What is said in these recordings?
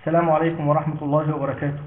السلام عليكم ورحمة الله وبركاته.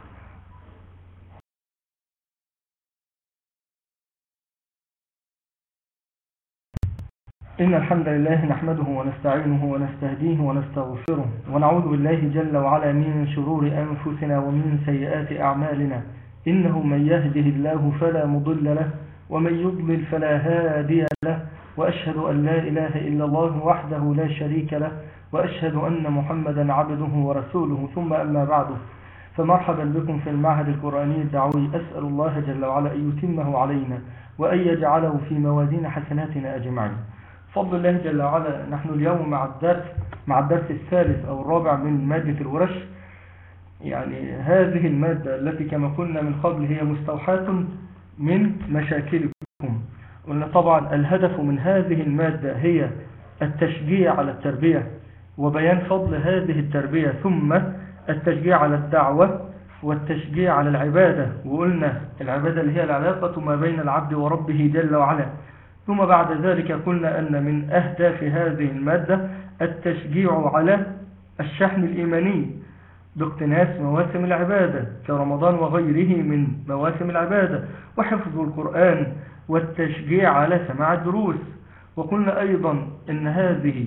إن الحمد لله نحمده ونستعينه ونستهديه ونستغفره ونعوذ بالله جل وعلا من شرور أنفسنا ومن سيئات أعمالنا. إنه من يهده الله فلا مضل له ومن يضلل فلا هادي له، وأشهد أن لا إله إلا الله وحده لا شريك له، وأشهد أن محمدا عبده ورسوله. ثم أما بعد، فمرحبا بكم في المعهد القرآني الدعوي. أسأل الله جل وعلا أن يتمه علينا وأن يجعله في موازين حسناتنا أجمعين. فضل الله جل وعلا، نحن اليوم مع الدرس الثالث أو الرابع من مادة الورش. يعني هذه المادة التي كما قلنا من قبل هي مستوحاة من مشاكلكم. قلنا طبعا الهدف من هذه المادة هي التشجيع على التربية وبيان فضل هذه التربية، ثم التشجيع على الدعوة والتشجيع على العبادة. وقلنا العبادة اللي هي العلاقة ما بين العبد وربه جل وعلا. ثم بعد ذلك قلنا أن من أهداف هذه المادة التشجيع على الشحن الإيماني باقتناس مواسم العبادة كرمضان وغيره من مواسم العبادة، وحفظ القرآن والتشجيع على سماع الدروس. وقلنا أيضا أن هذه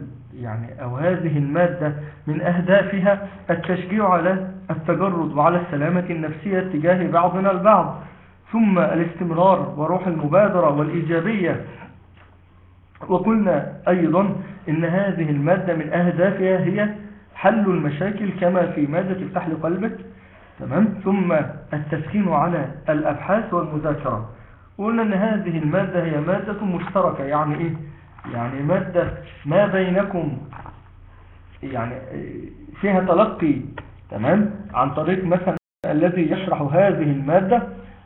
المادة من أهدافها التشجيع على التجرد وعلى السلامة النفسية تجاه بعضنا البعض، ثم الاستمرار وروح المبادرة والإيجابية. وقلنا أيضا إن هذه المادة من أهدافها هي حل المشاكل كما في مادة افتح لي قلبك، تمام. ثم التسخين على الأبحاث والمذاكرة. وقلنا أن هذه المادة هي مادة مشتركة. يعني إيه؟ يعني مادة ما بينكم، يعني فيها تلقي، تمام، عن طريق مثلا الذي يشرح هذه المادة،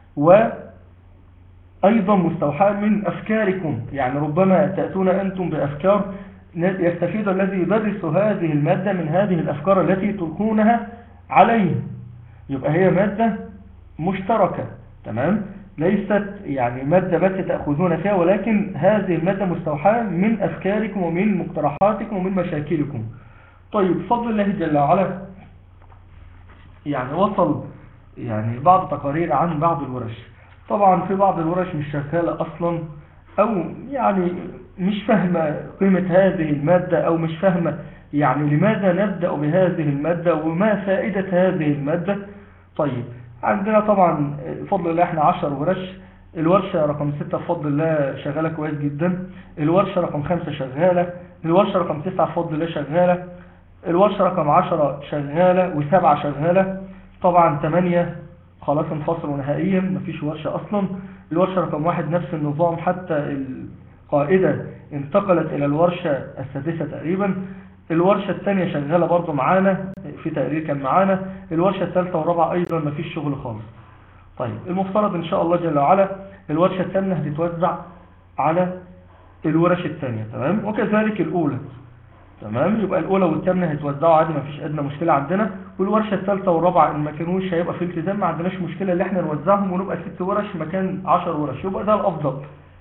وأيضا مستوحاة من أفكاركم. يعني ربما تأتون أنتم بأفكار يستفيد الذي يدرس هذه المادة من هذه الأفكار التي تلقونها عليه. يبقى هي مادة مشتركة، تمام، ليست يعني مادة بس تأخذون فيها، ولكن هذه المادة مستوحاة من أفكاركم ومن مقترحاتكم ومن مشاكلكم. طيب، بفضل الله جل وعلا يعني وصل يعني بعض تقارير عن بعض الورش. طبعا في بعض الورش مش شغالة أصلا، أو يعني مش فاهمة قيمة هذه المادة، أو مش فاهمة يعني لماذا نبدأ بهذه المادة وما فائدة هذه المادة. طيب، عندنا طبعا بفضل الله احنا 10 ورش. الورشة رقم 6 بفضل الله شغالة كويس جدا، الورشة رقم 5 شغالة، الورشة رقم 9 بفضل الله شغالة، الورشة رقم 10 شغالة، و7 شغالة. طبعا 8 خلاص انفصلوا نهائيا، مفيش ورشة أصلا. الورشة رقم 1 نفس النظام، حتى القائدة انتقلت إلى الورشة السادسة تقريبا. الورشة الثانية شغالة برضو معانا، في تقرير كان معانا. الورشة الثالثة والرابعة أيضا مفيش شغل خالص. طيب، المفترض إن شاء الله جل وعلا الورشة الثامنة هتتوزع على الورش الثانية، تمام، وكذلك الأولى، تمام. يبقى الأولى والثامنة هيتوزعوا عادي، مفيش أدنى مشكلة عندنا. والورشة الثالثة والرابعة إن ما كانوش هيبقى في التزام، ما عندناش مشكلة اللي احنا نوزعهم ونبقى 6 ورش مكان 10 ورش، يبقى ده الأفضل.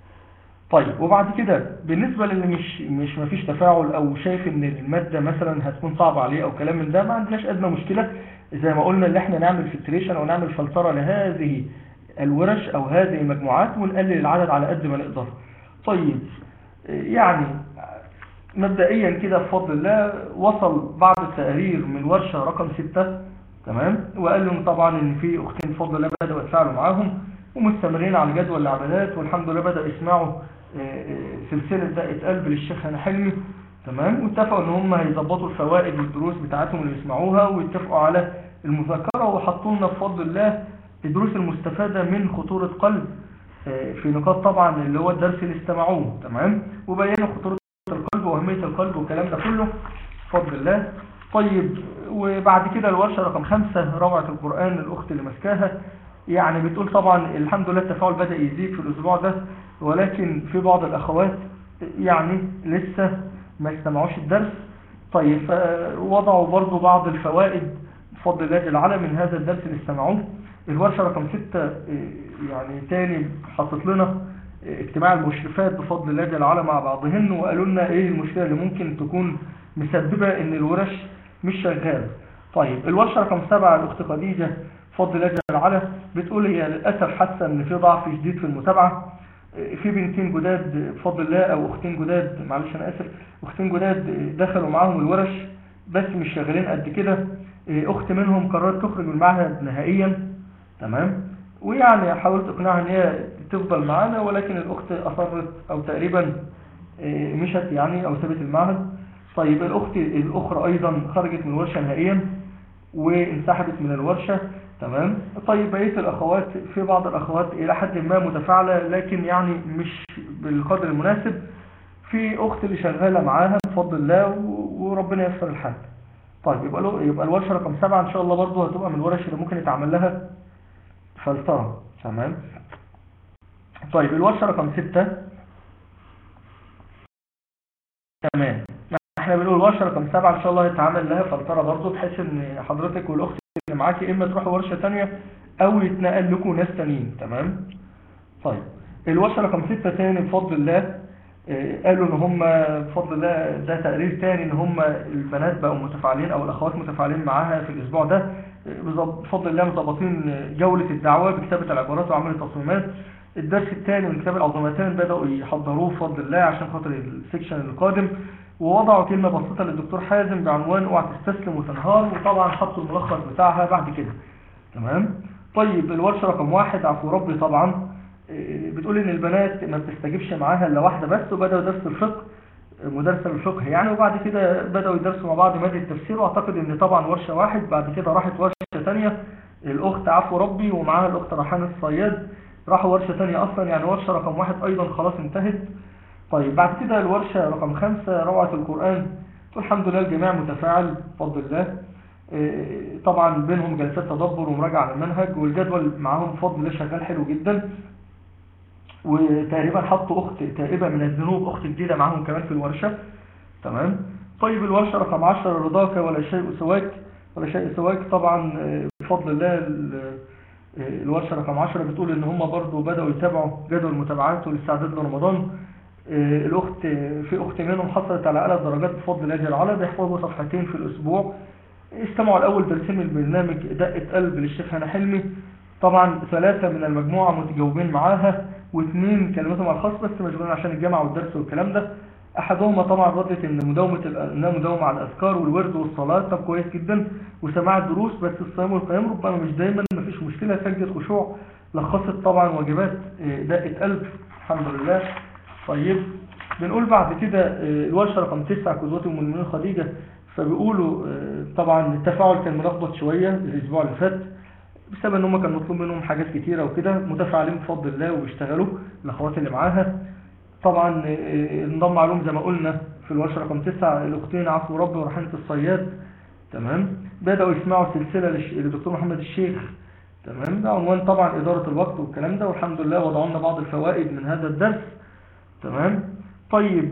طيب، وبعد كده بالنسبة للي مش مفيش تفاعل أو شايف إن المادة مثلا هتكون صعبة عليه أو كلام من ده، ما عندناش أدنى مشكلة زي ما قلنا اللي احنا نعمل فلتريشن أو نعمل فلترة لهذه الورش أو هذه المجموعات، ونقلل العدد على قد ما نقدر. طيب، يعني مبدئيا كده بفضل الله وصل بعض التقارير من ورشة رقم 6، تمام، وقال لهم طبعا ان في اختين بفضل الله بدأوا يتفاعلوا معاهم ومستمرين على جدول العمليات، والحمد لله بدأوا يسمعوا سلسلة دقة قلب للشيخ هاني حلمي، تمام. واتفقوا ان هم هيظبطوا الفوائد والدروس بتاعتهم اللي يسمعوها، ويتفقوا على المذاكرة، وحطوا لنا بفضل الله الدروس المستفادة من خطورة قلب في نقاط طبعا اللي هو الدرس اللي استمعوه، تمام، وبينوا خطورة القلب وأهمية القلب والكلام ده كله بفضل الله. طيب، وبعد كده الورشة رقم 5 روعة القرآن، الأخت اللي مسكاها يعني بتقول طبعا الحمد لله التفاعل بدأ يزيد في الأسبوع ده، ولكن في بعض الأخوات يعني لسه ما استمعوش الدرس. طيب، وضعوا برضو بعض الفوائد بفضل الله جل وعلا من هذا الدرس اللي استمعوه. الورشة رقم 6 يعني تاني حطت لنا اجتماع المشرفات بفضل الله جل وعلا مع بعضهن، وقالوا لنا ايه المشكلة اللي ممكن تكون مسببة ان الورش مش شغالة. طيب الورشة رقم 7 الأخت خديجة بفضل الله جل وعلا بتقول هي للأسف حاسة إن في ضعف شديد في المتابعة. في بنتين جداد بفضل الله، أو أختين جداد، معلش أنا آسف، أختين جداد دخلوا معاهم الورش بس مش شغالين قد كده. أخت منهم قررت تخرج من المعهد نهائيا، تمام، ويعني حاولت أقنعها إن هي تفضل معانا، ولكن الأخت أصرت أو تقريبا مشت يعني أو سابت المعهد. طيب الأخت الأخرى أيضا خرجت من الورشة نهائيا وانسحبت من الورشة، تمام. طيب بقية الأخوات، في بعض الأخوات إلى حد ما متفاعلة لكن يعني مش بالقدر المناسب. في أخت اللي شغالة معاها بفضل الله وربنا ييسر الحال. طيب يبقى الورشة رقم 7 إن شاء الله برضو هتبقى من الورش اللي ممكن يتعمل لها فلترة، تمام. طيب الورشة رقم 6، تمام، احنا بنقول الورشة رقم 7 ان شاء الله يتعمل لها فلترة برضو، بحيث ان حضرتك والاخت اللي معاكي اما تروحوا ورشة تانية او يتنقل لكم ناس تانيين، تمام. طيب الورشة رقم 6 تاني بفضل الله قالوا ان هم بفضل الله ده تقرير تاني ان هم البنات بقوا متفاعلين او الاخوات متفاعلين معاها في الاسبوع ده بفضل الله، مظبطين جولة الدعوة بكتابة العبارات وعمل التصميمات. الدرس الثاني من كتاب العظمتين بدأوا يحضروه بفضل الله عشان خاطر السكشن القادم، ووضعوا كلمة بسيطة للدكتور حازم بعنوان اوعى تستسلم وتنهار، وطبعا حطوا الملخص بتاعها بعد كده، تمام. طيب الورشة رقم 1 عفو ربي طبعا بتقول ان البنات ما بتستجيبش معاها الا واحدة بس، وبدأوا درس الفقه مدرسة الفقه يعني، وبعد كده بدأوا يدرسوا مع بعض مادة التفسير، واعتقد ان طبعا ورشة 1 بعد كده راحت ورشة تانية الاخت عفو ربي ومعاها الاخت ريحان الصياد راحوا ورشة تانية اصلا، يعني ورشة رقم 1 ايضا خلاص انتهت. طيب بعد كده الورشة رقم 5 روعة القرآن، والحمد لله الجميع متفاعل بفضل الله. طبعا بينهم جلسات تدبر ومراجعة للمنهج، والجدول معاهم بفضل الله شغال حلو جدا، وتقريبا حطوا اخت تائبة من الذنوب، اخت جديدة معاهم كمان في الورشة، تمام. طيب الورشة رقم 10 رضاك ولا شيء سواك، ولا شيء سواك طبعا بفضل الله. الورشة رقم 10 بتقول ان هم برضو بدأوا يتابعوا جدول المتابعات والاستعداد لرمضان. الاخت في اخت منهم حصلت على اعلى الدرجات بفضل الله جل وعلا، بيحفظوا صفحتين في الاسبوع. استمعوا الاول درسين من البرنامج دقة قلب للشيخ هنا حلمي، طبعا 3 من المجموعة متجاوبين معاها، و2 كلمتهم على الخاص بس مشغولين عشان الجامعة والدرس والكلام ده. احدهما طبعا ردت ان مداومة على الاذكار والورد والصلاة، طب كويس جدا، وسماع الدروس، بس الصيام والقيام ربما مش دايما، مفيش مشكلة، سجدة خشوع، لخصت طبعا واجبات دقة قلب، الحمد لله. طيب بنقول بعد كده الورشة رقم 9 قدوة المؤمنين خديجة، فبيقولوا طبعا التفاعل كان ملخبط شوية الاسبوع اللي فات بسبب ان هم كان مطلوب منهم حاجات كتيرة وكده، متفاعلين بفضل الله وبيشتغلوا الاخوات اللي معاها. طبعا انضم عليهم زي ما قلنا في الورشة رقم 9 الاختين عفو ربي وريحان الصياد، تمام. بدأوا يسمعوا سلسلة للدكتور محمد الشيخ، تمام، ده عنوان طبعا إدارة الوقت والكلام ده، والحمد لله وضعوا لنا بعض الفوائد من هذا الدرس، تمام. طيب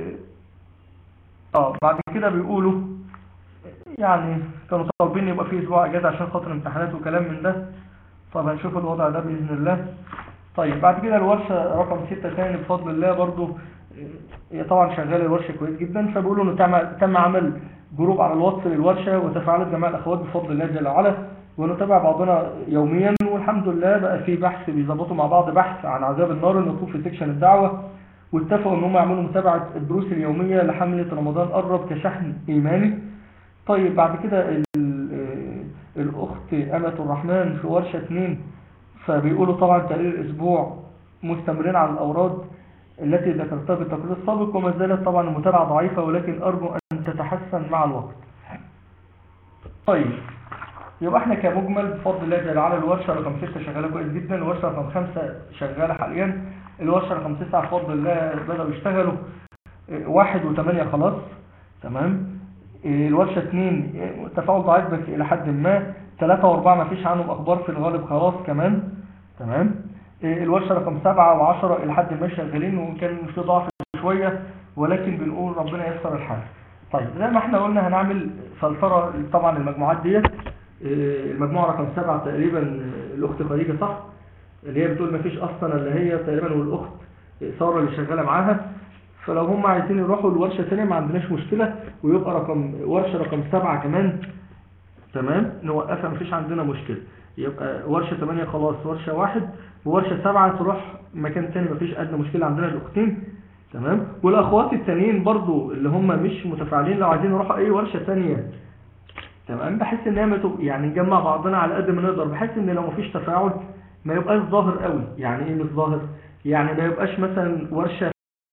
بعد كده بيقولوا يعني كانوا طالبين يبقى في اسبوع اجازه عشان خاطر امتحانات وكلام من ده، طب هنشوف الوضع ده باذن الله. طيب بعد كده الورشه رقم 6 ثاني بفضل الله برضو هي طبعا شغاله الورشه كويس جدا، فبيقولوا انه تم عمل جروب على الواتس للورشه وتفاعلت جميع الاخوات بفضل الله جل وعلا، ونتابع بعضنا يوميا، والحمد لله بقى في بحث بيظبطوا مع بعض بحث عن عذاب النار المطلوب في سكشن الدعوه، واتفقوا ان هم يعملوا متابعه الدروس اليوميه لحمله رمضان قرب كشحن ايماني. طيب بعد كده الأخت أمة الرحمن في ورشة 2، فبيقولوا طبعا تقرير الأسبوع مستمرين على الأوراد التي ذكرتها بالتقرير السابق، وما زالت طبعا المتابعة ضعيفة، ولكن أرجو أن تتحسن مع الوقت. طيب يبقى احنا كمجمل بفضل الله جل وعلا الورشة رقم 6 شغالة كويس جدا، الورشة رقم 5 شغالة حاليا، الورشة رقم 9 بفضل الله بدأوا يشتغلوا 1 و8 خلاص، تمام. الورشة 2 تفاعل ضعيف بس إلى حد ما، 3 و4 ما فيش عنهم أخبار في الغالب خلاص كمان، تمام. الورشة رقم 7 و10 إلى حد ما شغالين، وكان في ضعف شوية، ولكن بنقول ربنا ييسر الحال. طيب زي ما احنا قلنا هنعمل فلترة طبعا المجموعات ديت. المجموعة رقم 7 تقريبا الأخت خديجة صح، اللي هي بتقول ما فيش أصلا اللي هي تقريبا، والأخت سارة اللي شغالة معاها، فلو هم عايزين يروحوا الورشة ثانية ما عندناش مشكلة، ويبقى ورشة رقم 7 كمان تمام، نوقفها مفيش عندنا مشكلة. يبقى ورشة 8 خلاص، ورشة 1 وورشة 7 تروح مكان تاني، مفيش أدنى مشكلة عندنا الأختين. تمام، والأخوات التانيين برضو اللي هم مش متفاعلين لو عايزين يروحوا أي ورشة تانية. تمام، بحس إن هي يعني نجمع بعضنا على قد ما نقدر، بحيث إن لو مفيش تفاعل ما يبقاش ظاهر قوي. يعني إيه مش ظاهر؟ يعني ما يبقاش مثلا ورشة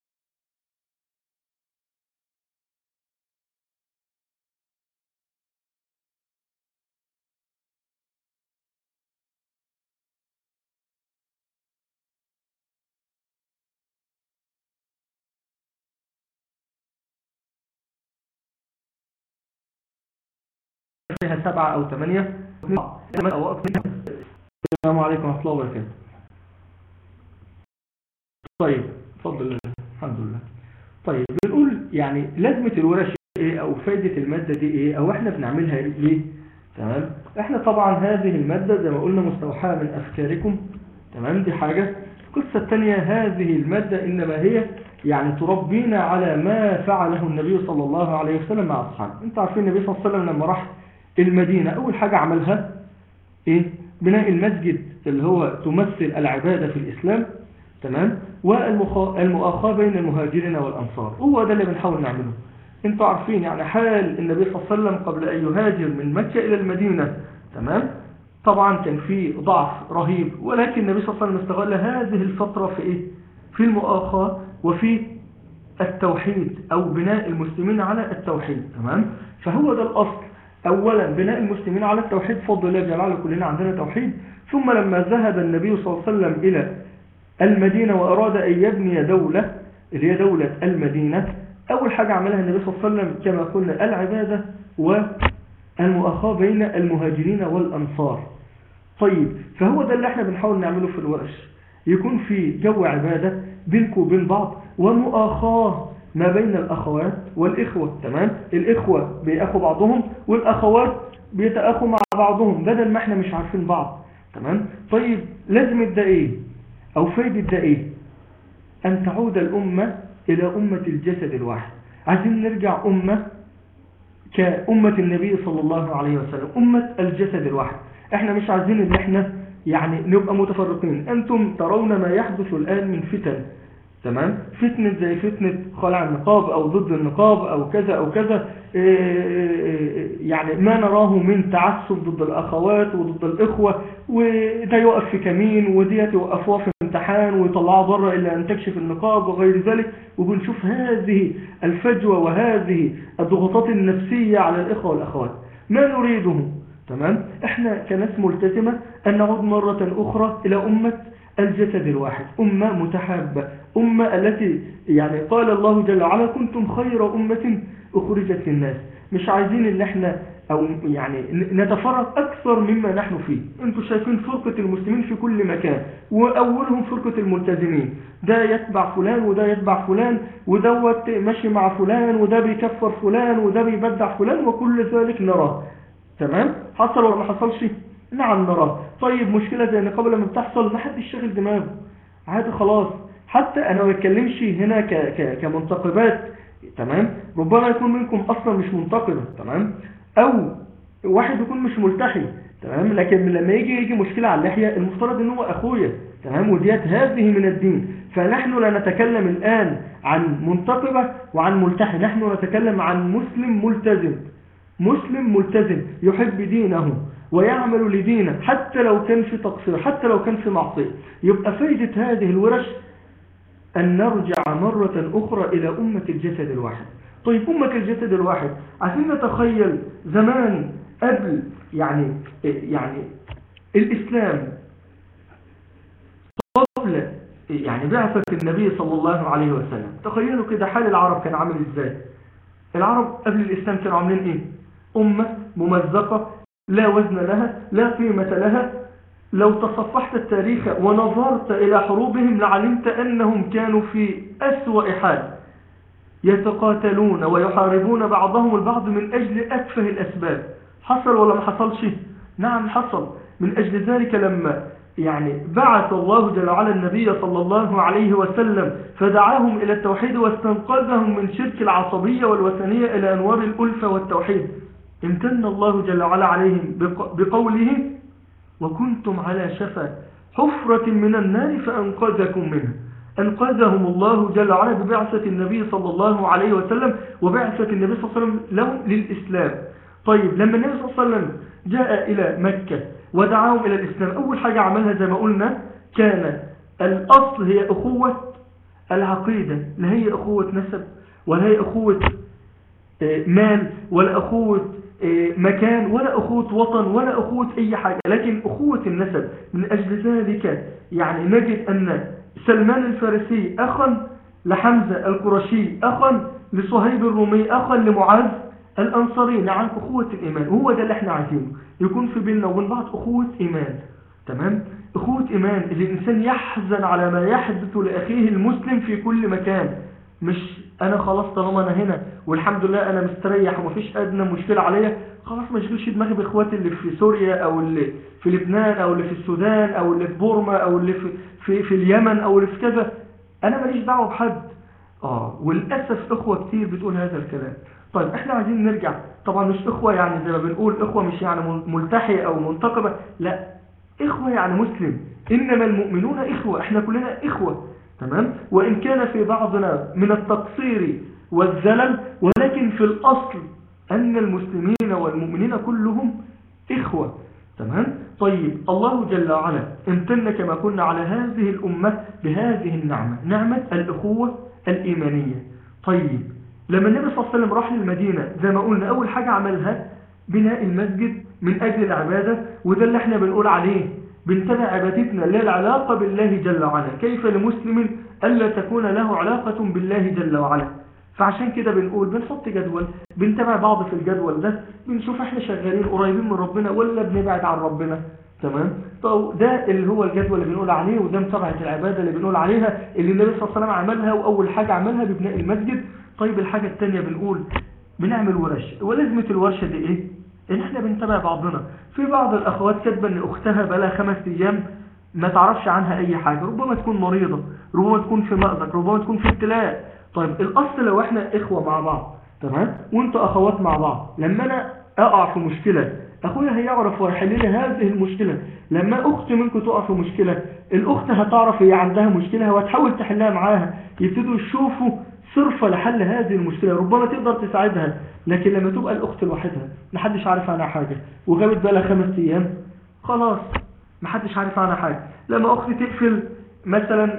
فيها 7 أو 8 أو أكثر. السلام عليكم ورحمة الله وبركاته. طيب اتفضل. الحمد لله. طيب بنقول يعني لازمة الورش ايه او فائدة المادة دي ايه او احنا بنعملها ليه؟ تمام، احنا طبعا هذه المادة زي ما قلنا مستوحاة من افكاركم. تمام، دي حاجة. القصة الثانية، هذه المادة انما هي يعني تربينا على ما فعله النبي صلى الله عليه وسلم مع اصحابه. انتوا عارفين النبي صلى الله عليه وسلم لما راح المدينة اول حاجة عملها ايه؟ بناء المسجد اللي هو تمثل العبادة في الاسلام. تمام، والمؤاخاة بين المهاجرين والأنصار، هو ده اللي بنحاول نعمله. انتوا عارفين يعني حال النبي صلى الله عليه وسلم قبل أن يهاجر من مكة إلى المدينة. تمام، طبعا كان في ضعف رهيب، ولكن النبي صلى الله عليه وسلم استغل هذه الفترة في إيه؟ في المؤاخاة وفي التوحيد أو بناء المسلمين على التوحيد. تمام، فهو ده الأصل. أولا بناء المسلمين على التوحيد، فضل الله جل كلنا عندنا توحيد. ثم لما ذهب النبي صلى الله عليه وسلم إلى المدينة وأراد أن يبني دولة اللي هي دولة المدينة، أول حاجة عملها النبي صلى الله عليه وسلم كما قلنا العبادة والمؤاخاة بين المهاجرين والأنصار. طيب فهو ده اللي احنا بنحاول نعمله في الورش، يكون في جو عبادة بينكم وبين بعض، ومؤاخاة ما بين الأخوات والإخوة. تمام، الإخوة بيأخوا بعضهم والأخوات بيتأخوا مع بعضهم بدل ما احنا مش عارفين بعض. تمام، طيب لازم ده ايه أو فايدة ده إيه؟ أن تعود الأمة إلى أمة الجسد الواحد. عايزين نرجع أمة كأمة النبي صلى الله عليه وسلم، أمة الجسد الواحد. إحنا مش عايزين إن إحنا يعني نبقى متفرقين. أنتم ترون ما يحدث الآن من فتن. تمام، فتنة زي فتنة خلع النقاب أو ضد النقاب أو كذا أو كذا، يعني ما نراه من تعسف ضد الأخوات وضد الإخوة، وده يوقف في كمين وديت يوقفوها في امتحان ويطلعوا بره إلا أن تكشف النقاب وغير ذلك. وبنشوف هذه الفجوة وهذه الضغوطات النفسية على الإخوة والأخوات، ما نريده. تمام، احنا كناس ملتزمة أن نعود مرة أخرى إلى أمة الجسد الواحد، أمة متحابة، أمة التي يعني قال الله جل وعلا كنتم خير أمة أخرجت للناس. مش عايزين ان احنا او يعني نتفرق اكثر مما نحن فيه. انتوا شايفين فرقة المسلمين في كل مكان، واولهم فرقة الملتزمين، ده يتبع فلان وده يتبع فلان، ودوت ماشي مع فلان وده بيكفر فلان وده بيبدع فلان، وكل ذلك نراه. تمام، حصل ولا ما حصلش؟ نعم نراه. طيب مشكلة زي النقاب لما بتحصل ما حدش شاغل دماغه، عادي خلاص. حتى انا ما بتكلمش هنا كمنتقبات. تمام، ربما يكون منكم اصلا مش منتقبة. تمام، او واحد يكون مش ملتحي. تمام، لكن لما يجي مشكلة على اللحية المفترض ان هو اخويا. تمام، وديت هذه من الدين. فنحن لا نتكلم الان عن منتقبة وعن ملتحي، نحن نتكلم عن مسلم ملتزم، مسلم ملتزم يحب دينه ويعمل لدينه حتى لو كان في تقصير، حتى لو كان في معصية. يبقى فايدة هذه الورش أن نرجع مرة أخرى إلى أمة الجسد الواحد. طيب أمة الجسد الواحد، عايزين نتخيل زمان قبل يعني الإسلام، قبل يعني بعثة النبي صلى الله عليه وسلم. تخيلوا كده حال العرب كان عامل إزاي. العرب قبل الإسلام كانوا عاملين إيه؟ أمة ممزقة لا وزن لها، لا قيمة لها. لو تصفحت التاريخ ونظرت إلى حروبهم لعلمت أنهم كانوا في أسوأ حال، يتقاتلون ويحاربون بعضهم البعض من أجل أتفه الأسباب. حصل ولا ما حصلش؟ نعم حصل. من أجل ذلك لما يعني بعث الله جل وعلا النبي صلى الله عليه وسلم فدعاهم إلى التوحيد واستنقذهم من شرك العصبية والوثنية إلى أنوار الألفة والتوحيد. امتن الله جل وعلا عليهم بقوله وكنتم على شفا حفرة من النار فأنقذكم منها. أنقذهم الله جل وعلا ببعثة النبي صلى الله عليه وسلم وبعثة النبي صلى الله عليه وسلم لهم للإسلام. طيب لما النبي صلى الله عليه وسلم جاء إلى مكة ودعاهم إلى الإسلام، أول حاجة عملها زي ما قلنا كان الأصل هي أخوة العقيدة، لا هي أخوة نسب ولا هي أخوة مال ولا أخوة مكان ولا أخوة وطن ولا أخوة أي حاجة، لكن أخوة النسب. من أجل ذلك يعني نجد أن سلمان الفارسي أخا لحمزة القرشي، أخا لصهيب الرومي، أخا لمعاذ الأنصاري. نعم أخوة الإيمان، هو ده اللي احنا عايزينه، يكون في بيننا وبين بعض أخوة إيمان. تمام، أخوة إيمان اللي الإنسان يحزن على ما يحدث لأخيه المسلم في كل مكان، مش أنا خلاص طالما أنا هنا والحمد لله أنا مستريح ومفيش أدنى مشكلة عليا، خلاص ما اشغلش دماغي بإخواتي اللي في سوريا أو اللي في لبنان أو اللي في السودان أو اللي في بورما أو اللي في اليمن أو اللي في كذا، أنا ماليش دعوة بحد. وللأسف إخوة كتير بتقول هذا الكلام. طيب احنا عايزين نرجع، طبعا مش إخوة يعني زي ما بنقول إخوة مش يعني ملتحية أو منتقبة، لا، إخوة يعني مسلم، إنما المؤمنون إخوة، احنا كلنا إخوة. تمام، وإن كان في بعضنا من التقصير والزلل، ولكن في الأصل أن المسلمين والمؤمنين كلهم إخوة. تمام. طيب الله جل وعلا امتن كما قلنا على هذه الأمة بهذه النعمة، نعمة الأخوة الإيمانية. طيب لما النبي صلى الله عليه وسلم راح للمدينة زي ما قلنا أول حاجة عملها بناء المسجد من أجل العبادة، وده اللي احنا بنقول عليه بنتبع عبادتنا اللي العلاقة بالله جل وعلا. كيف لمسلم ألا تكون له علاقة بالله جل وعلا؟ فعشان كده بنقول بنحط جدول، بنتابع بعض في الجدول ده، بنشوف احنا شغالين قريبين من ربنا ولا بنبعد عن ربنا. تمام. طب ده اللي هو الجدول اللي بنقول عليه، وده متابعة العبادة اللي بنقول عليها اللي النبي صلى الله عليه وسلم عملها، وأول حاجة عملها ببناء المسجد. طيب الحاجة الثانية بنقول بنعمل ورش، ولازمة الورشة دي ايه؟ ان احنا بنتابع بعضنا. في بعض الأخوات كاتبة ان أختها بقى لها 5 أيام ما تعرفش عنها أي حاجة، ربما تكون مريضة، ربما تكون في مأزق، ربما تكون في ابتلاء. طيب الأصل لو احنا إخوة مع بعض، تمام، وانتوا أخوات مع بعض، لما أنا أقع في مشكلة أخويا هيعرف ويحل لي هذه المشكلة. لما أخت منكم تقع في مشكلة، الأخت هتعرف هي عندها مشكلة وهتحاول تحلها معاها، يبتدوا يشوفوا صرفة لحل هذه المشكلة، ربما تقدر تساعدها. لكن لما تبقى الأخت لوحدها محدش عارف عنها حاجة وغابت بقى لها 5 أيام، خلاص محدش عارف عنها حاجة. لما أخت تقفل مثلا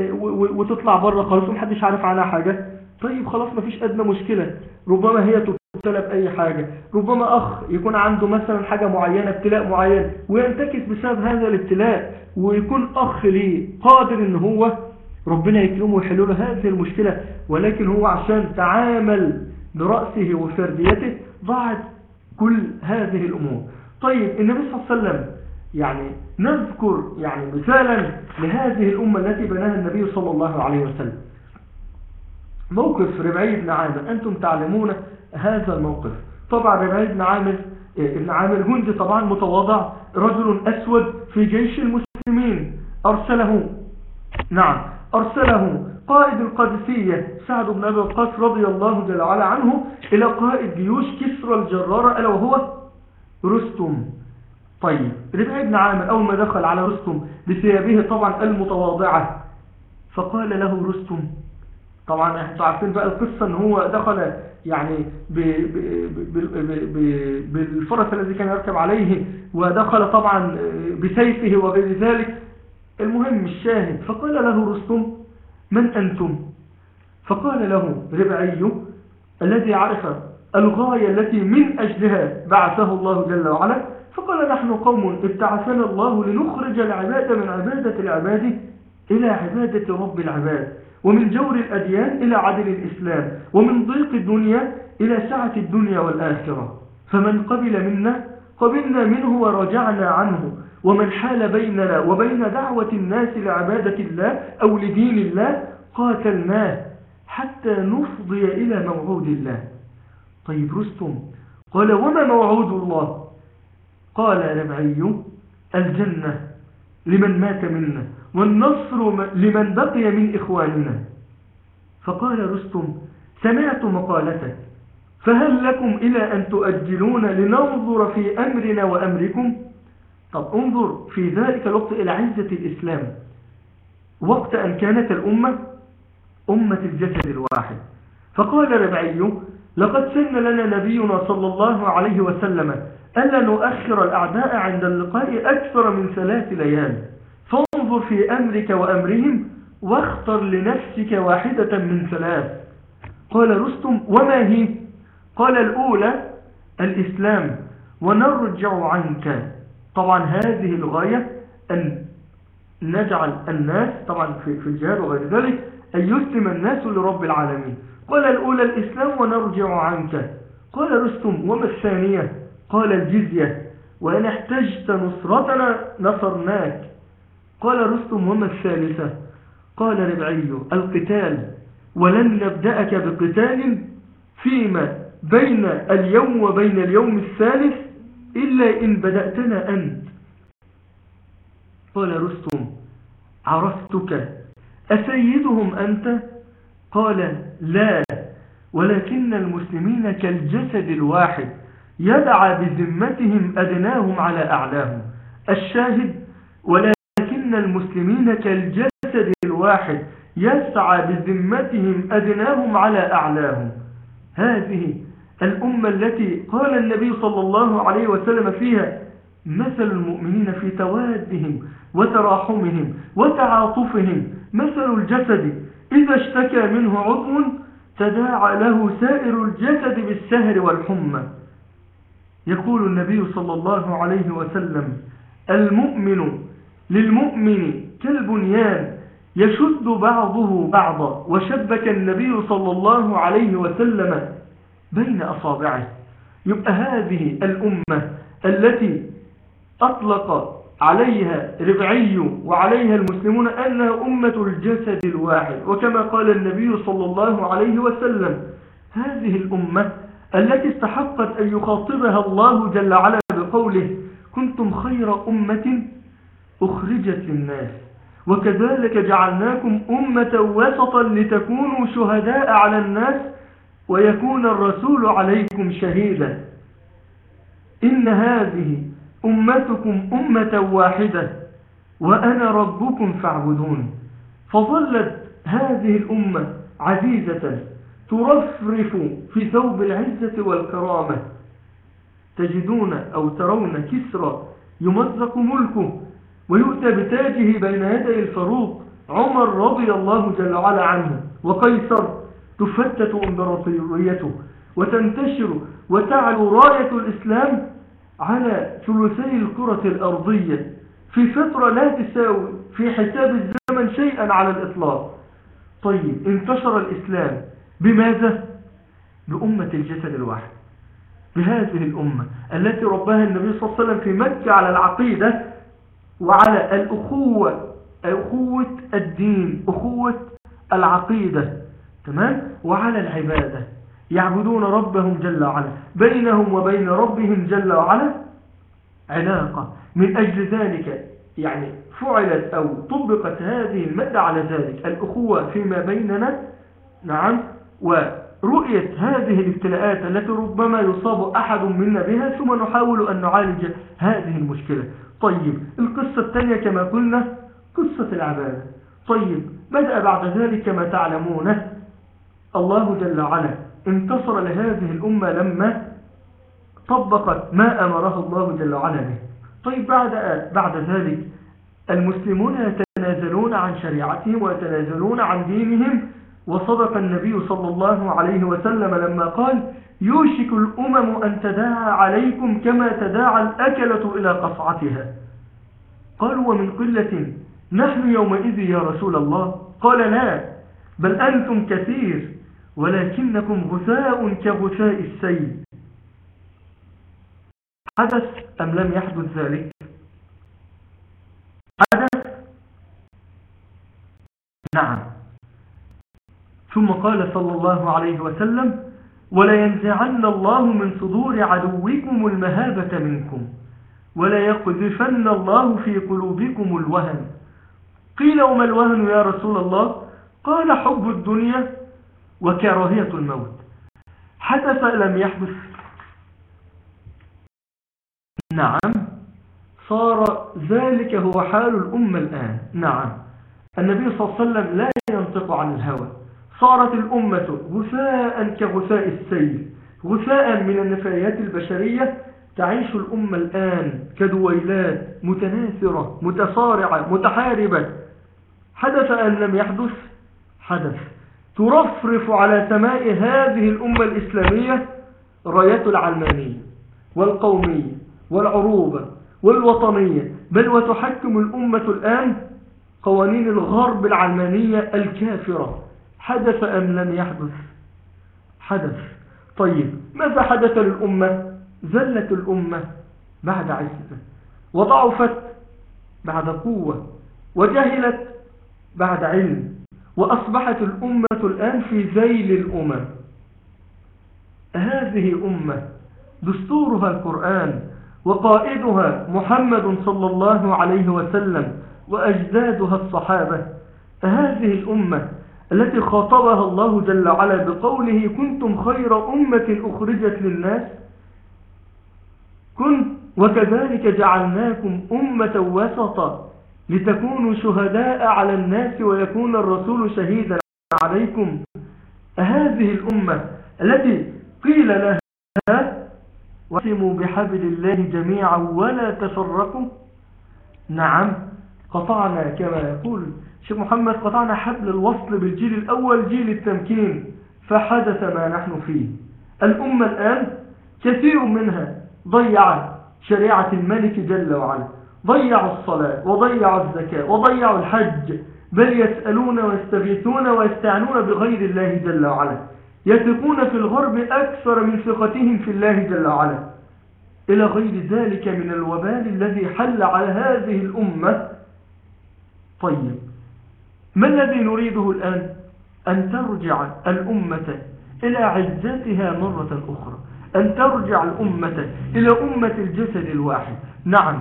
وتطلع بره خلاص محدش عارف عنها حاجة، طيب خلاص مفيش أدنى مشكلة، ربما هي تبتلى بأي حاجة. ربما أخ يكون عنده مثلا حاجة معينة، ابتلاء معين، وينتكس بسبب هذا الابتلاء، ويكون أخ ليه قادر إن هو ربنا يكرمه ويحل له هذه المشكلة، ولكن هو عشان تعامل برأسه وفرديته ضاعت كل هذه الأمور. طيب النبي صلى الله عليه وسلم يعني نذكر يعني مثالا لهذه الأمة التي بناها النبي صلى الله عليه وسلم. موقف ربعي بن عامر، أنتم تعلمون هذا الموقف. طبعا ربعي بن عامر جندي طبعا متواضع، رجل أسود في جيش المسلمين، أرسله قائد القادسية سعد بن أبي وقاص رضي الله جل وعلا عنه إلى قائد جيوش كسرى الجرارة ألا وهو رستم. طيب ربعي بن عامر أول ما دخل على رستم بثيابه طبعا المتواضعة، فقال له رستم، طبعا انتوا عارفين بقى القصة ان هو دخل يعني بالفرس الذي كان يركب عليه، ودخل طبعا بسيفه وغير ذلك. المهم الشاهد، فقال له رستم من أنتم؟ فقال له ربعي الذي عرف الغاية التي من أجلها بعثه الله جل وعلا، فقال نحن قوم ابتعثنا الله لنخرج العباد من عبادة العباد إلى عبادة رب العباد، ومن جور الأديان إلى عدل الإسلام، ومن ضيق الدنيا إلى سعة الدنيا والآخرة، فمن قبل منا قبلنا منه ورجعنا عنه، ومن حال بيننا وبين دعوة الناس لعبادة الله أو لدين الله قاتلناه حتى نفضي إلى موعود الله. طيب رستم قال وما موعود الله؟ قال ربعي الجنة لمن مات منا، والنصر لمن بقي من إخواننا. فقال رستم سمعت مقالتك، فهل لكم إلى أن تؤجلون لننظر في أمرنا وأمركم؟ طب انظر في ذلك الوقت إلى عزة الإسلام، وقت أن كانت الأمة أمة الجسد الواحد. فقال ربعي: لقد سن لنا نبينا صلى الله عليه وسلم ألا نؤخر الأعداء عند اللقاء أكثر من 3 ليال، فانظر في أمرك وأمرهم واختر لنفسك واحدة من 3. قال رستم: وما هي؟ قال: الأولى الإسلام ونرجع عنك. طبعا هذه الغاية أن نجعل الناس طبعا في الجهاد وغير ذلك أن يسلم الناس لرب العالمين. قال: الأولى الإسلام ونرجع عنك. قال رستم: وما الثانية؟ قال: الجزية وإن احتجت نصرتنا نصرناك. قال رستم: وما الثالثة؟ قال ربعي: القتال ولن نبدأك بقتال فيما بين اليوم وبين اليوم الثالث إلا إن بدأتنا أنت. قال رستم: عرفتك أسيدهم أنت؟ قال: لا، ولكن المسلمين كالجسد الواحد يدعى بذمتهم أدناهم على أعلاهم. الشاهد: ولكن المسلمين كالجسد الواحد يسعى بذمتهم أدناهم على أعلاهم. هذه الأمة التي قال النبي صلى الله عليه وسلم فيها: مثل المؤمنين في توادهم وتراحمهم وتعاطفهم مثل الجسد إذا اشتكى منه عضو تداعى له سائر الجسد بالسهر والحمى. يقول النبي صلى الله عليه وسلم: المؤمن للمؤمن كالبنيان يشد بعضه بعضا. وشبك النبي صلى الله عليه وسلم بين أصابعه. يبقى هذه الأمة التي أطلق عليها ربعي وعليها المسلمون أنها أمة الجسد الواحد، وكما قال النبي صلى الله عليه وسلم: هذه الأمة التي استحقت أن يخاطبها الله جل وعلا بقوله: كنتم خير أمة أخرجت للناس وكذلك جعلناكم أمة وسطا لتكونوا شهداء على الناس ويكون الرسول عليكم شهيدا. إن هذه أمتكم أمة واحدة وأنا ربكم فاعبدون. فظلت هذه الأمة عزيزة ترفرف في ثوب العزة والكرامة. تجدون أو ترون كسرى يمزق ملكه ويؤتى بتاجه بين يدي الفاروق عمر رضي الله جل وعلا عنه، وقيصر تفتت امبراطوريته وتنتشر وتعلو راية الإسلام على ثلثي الكرة الأرضية في فترة لا تساوي في حساب الزمن شيئا على الإطلاق. طيب، انتشر الإسلام بماذا؟ بأمة الجسد الواحد، بهذه الأمة التي ربها النبي صلى الله عليه وسلم في مكة على العقيدة وعلى الأخوة، أخوة الدين، أخوة العقيدة، تمام، وعلى العبادة، يعبدون ربهم جل وعلا، بينهم وبين ربهم جل وعلا علاقة. من أجل ذلك يعني فعلت أو طبقت هذه المادة على ذلك، الأخوة فيما بيننا، نعم، ورؤية هذه الابتلاءات التي ربما يصاب أحد منا بها ثم نحاول أن نعالج هذه المشكلة. طيب، القصة الثانية كما قلنا قصة العبادة. طيب، بدأ بعد ذلك كما تعلمون الله جل وعلا انتصر لهذه الأمة لما طبقت ما أمره الله جل وعلا به. طيب، بعد ذلك المسلمون يتنازلون عن شريعتهم ويتنازلون عن دينهم، وصدق النبي صلى الله عليه وسلم لما قال: يوشك الأمم أن تداعى عليكم كما تداعى الأكلة إلى قصعتها. قالوا: ومن قلة نحن يومئذ يا رسول الله؟ قال: لا، بل أنتم كثير ولكنكم غثاء كغثاء السيل. حدث أم لم يحدث ذلك؟ حدث، نعم. ثم قال صلى الله عليه وسلم: ولينزعن الله من صدور عدوكم المهابة منكم وليقذفن الله في قلوبكم الوهن. قيل: وما الوهن يا رسول الله؟ قال: حب الدنيا وكراهية الموت. حدث لم يحدث؟ نعم، صار ذلك هو حال الأمة الآن. نعم، النبي صلى الله عليه وسلم لا ينطق عن الهوى. صارت الأمة غثاء كغثاء السيل، غثاء من النفايات البشرية. تعيش الأمة الآن كدويلات متناثرة متصارعة متحاربة. حدث أن لم يحدث؟ حدث. ترفرف على سماء هذه الأمة الإسلامية رايات العلمانية والقومية والعروبة والوطنية، بل وتحكم الأمة الآن قوانين الغرب العلمانية الكافرة. حدث أم لم يحدث؟ حدث. طيب، ماذا حدث للأمة؟ زلت الأمة بعد عزة، وضعفت بعد قوة، وجهلت بعد علم، وأصبحت الأمة الآن في ذيل الأمم. هذه أمة دستورها القرآن، وقائدها محمد صلى الله عليه وسلم، وأجدادها الصحابة. هذه الأمة التي خاطبها الله جل وعلا بقوله كنتم خير أمة أخرجت للناس وكذلك جعلناكم أمة وسطا لتكونوا شهداء على الناس ويكون الرسول شهيدا عليكم. هذه الأمة التي قيل لها واعتصموا بحبل الله جميعا ولا تفرقوا. نعم، قطعنا كما يقول شيخ محمد، قطعنا حبل الوصل بالجيل الأول، جيل التمكين، فحدث ما نحن فيه. الأمة الآن كثير منها ضيع شريعة الملك جل وعلا، ضيعوا الصلاة وضيعوا الزكاة وضيعوا الحج، بل يسألون ويستغيثون ويستعنون بغير الله جل وعلا، يثقون في الغرب أكثر من ثقتهم في الله جل وعلا، إلى غير ذلك من الوبال الذي حل على هذه الأمة. طيب، ما الذي نريده الآن؟ أن ترجع الأمة إلى عزتها مرة أخرى، أن ترجع الأمة إلى أمة الجسد الواحد. نعم،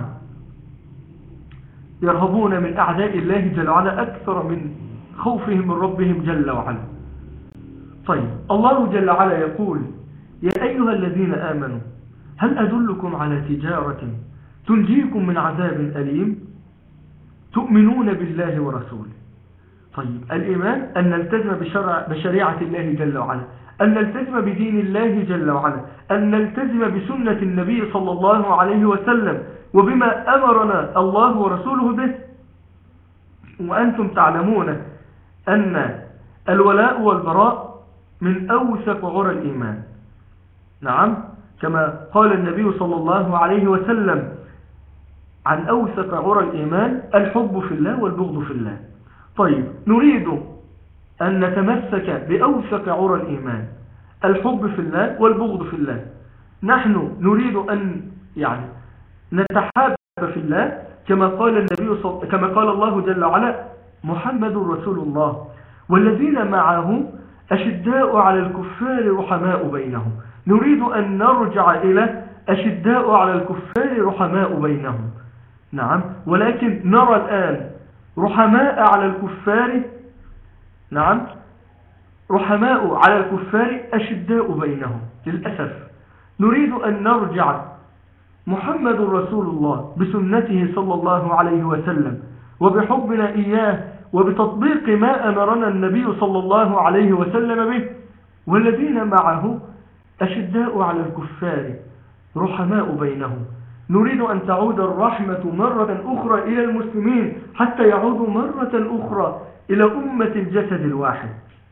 يرهبون من أعداء الله جل وعلا أكثر من خوفهم من ربهم جل وعلا. طيب، الله جل وعلا يقول يا أيها الذين آمنوا هل أدلكم على تجارة تنجيكم من عذاب أليم تؤمنون بالله ورسوله. طيب، الإيمان أن نلتزم بشريعة الله جل وعلا، أن نلتزم بدين الله جل وعلا، أن نلتزم بسنة النبي صلى الله عليه وسلم وبما أمرنا الله ورسوله به. وأنتم تعلمون أن الولاء والبراء من أوثق عرى الإيمان. نعم، كما قال النبي صلى الله عليه وسلم عن أوثق عرى الإيمان الحب في الله والبغض في الله. طيب، نريد أن نتمسك بأوثق عرى الإيمان، الحب في الله والبغض في الله. نحن نريد أن نتحاب في الله كما قال الله جل وعلا محمد رسول الله والذين معه أشداء على الكفار رحماء بينهم. نريد أن نرجع إلى أشداء على الكفار رحماء بينهم. نعم، ولكن نرى الآن رحماء على الكفار، نعم، رحماء على الكفار أشداء بينهم. للأسف نريد أن نرجع محمد رسول الله بسنته صلى الله عليه وسلم وبحبنا إياه وبتطبيق ما أمرنا النبي صلى الله عليه وسلم به، والذين معه أشداء على الكفار رحماء بينهم. نريد أن تعود الرحمة مرة أخرى إلى المسلمين حتى يعودوا مرة أخرى إلى أمة الجسد الواحد.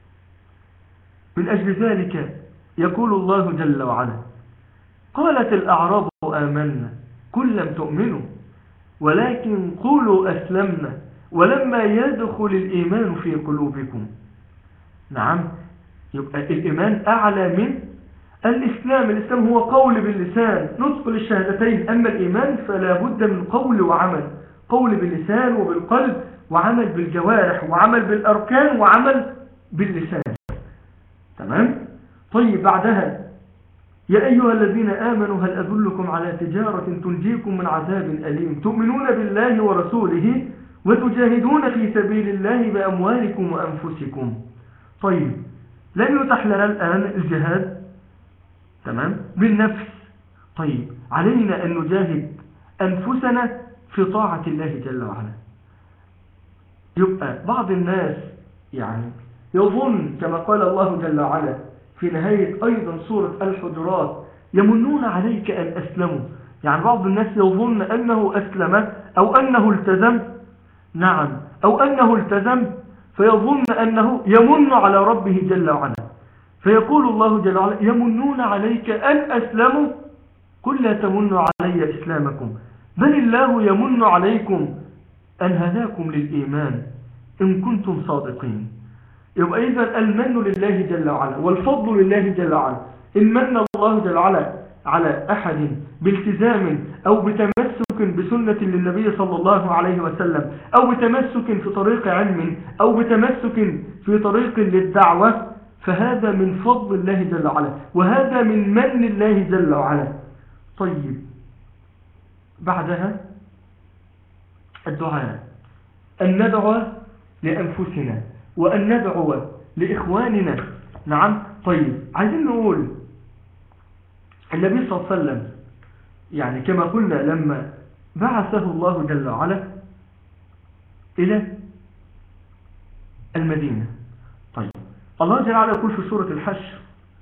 من أجل ذلك يقول الله جل وعلا قالت الأعراب آمنا قل لم تؤمنوا ولكن قولوا أسلمنا ولما يدخل الإيمان في قلوبكم. نعم، يبقى الإيمان أعلى من الإسلام. الإسلام هو قول باللسان، نطق للشهادتين، أما الإيمان فلا بد من قول وعمل، قول باللسان وبالقلب وعمل بالجوارح وعمل بالأركان وعمل باللسان. تمام؟ طيب، بعدها يا أيها الذين آمنوا هل أدلكم على تجارة تنجيكم من عذاب أليم تؤمنون بالله ورسوله وتجاهدون في سبيل الله بأموالكم وأنفسكم. طيب، لن يتاح لنا الآن الجهاد؟ تمام؟ بالنفس. طيب علينا أن نجاهد أنفسنا في طاعة الله جل وعلا. يبقى بعض الناس يعني يظن كما قال الله جل وعلا في نهاية أيضا سورة الحجرات يمنون عليك أن أسلموا. يعني بعض الناس يظن أنه أسلم أو أنه التزم، نعم، أو أنه التزم فيظن أنه يمن على ربه جل وعلا، فيقول الله جل وعلا يمنون عليك أن أسلموا قل لا تمنوا علي إسلامكم بل الله يمن عليكم أن هداكم للإيمان إن كنتم صادقين. يبقى إذن المن لله جل وعلا والفضل لله جل وعلا. إن من الله جل وعلا على أحد بالتزام أو بتمسك بسنة للنبي صلى الله عليه وسلم أو بتمسك في طريق علم أو بتمسك في طريق للدعوة فهذا من فضل الله جل وعلا وهذا من من الله جل وعلا. طيب بعدها الدعاء، أن ندعو لأنفسنا وأن ندعو لإخواننا. نعم. طيب عايزين نقول النبي صلى الله عليه وسلم يعني كما قلنا لما بعثه الله جل وعلا إلى المدينة. طيب الله جل وعلا يقول في سورة الحشر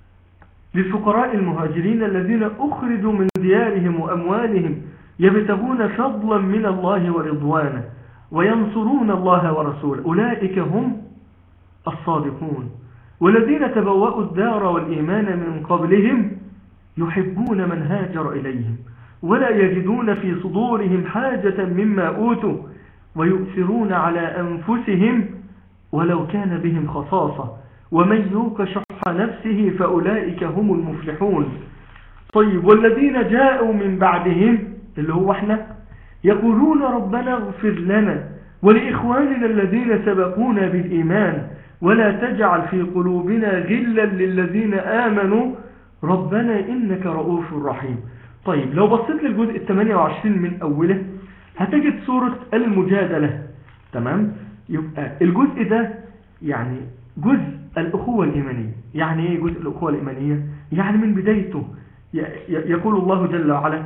للفقراء المهاجرين الذين أخرجوا من ديارهم وأموالهم يبتغون فضلا من الله ورضوانه وينصرون الله ورسوله أولئك هم الصادقون والذين تبوأوا الدار والإيمان من قبلهم يحبون من هاجر إليهم ولا يجدون في صدورهم حاجة مما أوتوا ويؤثرون على أنفسهم ولو كان بهم خصاصة ومن يوق شح نفسه فأولئك هم المفلحون. طيب والذين جاءوا من بعدهم اللي هو احنا يقولون ربنا اغفر لنا ولإخواننا الذين سبقونا بالإيمان ولا تجعل في قلوبنا غلا للذين آمنوا ربنا إنك رؤوف رحيم. طيب لو بصيت للجزء 28 من أوله هتجد سورة المجادلة. تمام. يبقى الجزء ده يعني جزء الأخوة الإيمانية. يعني إيه جزء الأخوة الإيمانية؟ يعني من بدايته يقول الله جل وعلا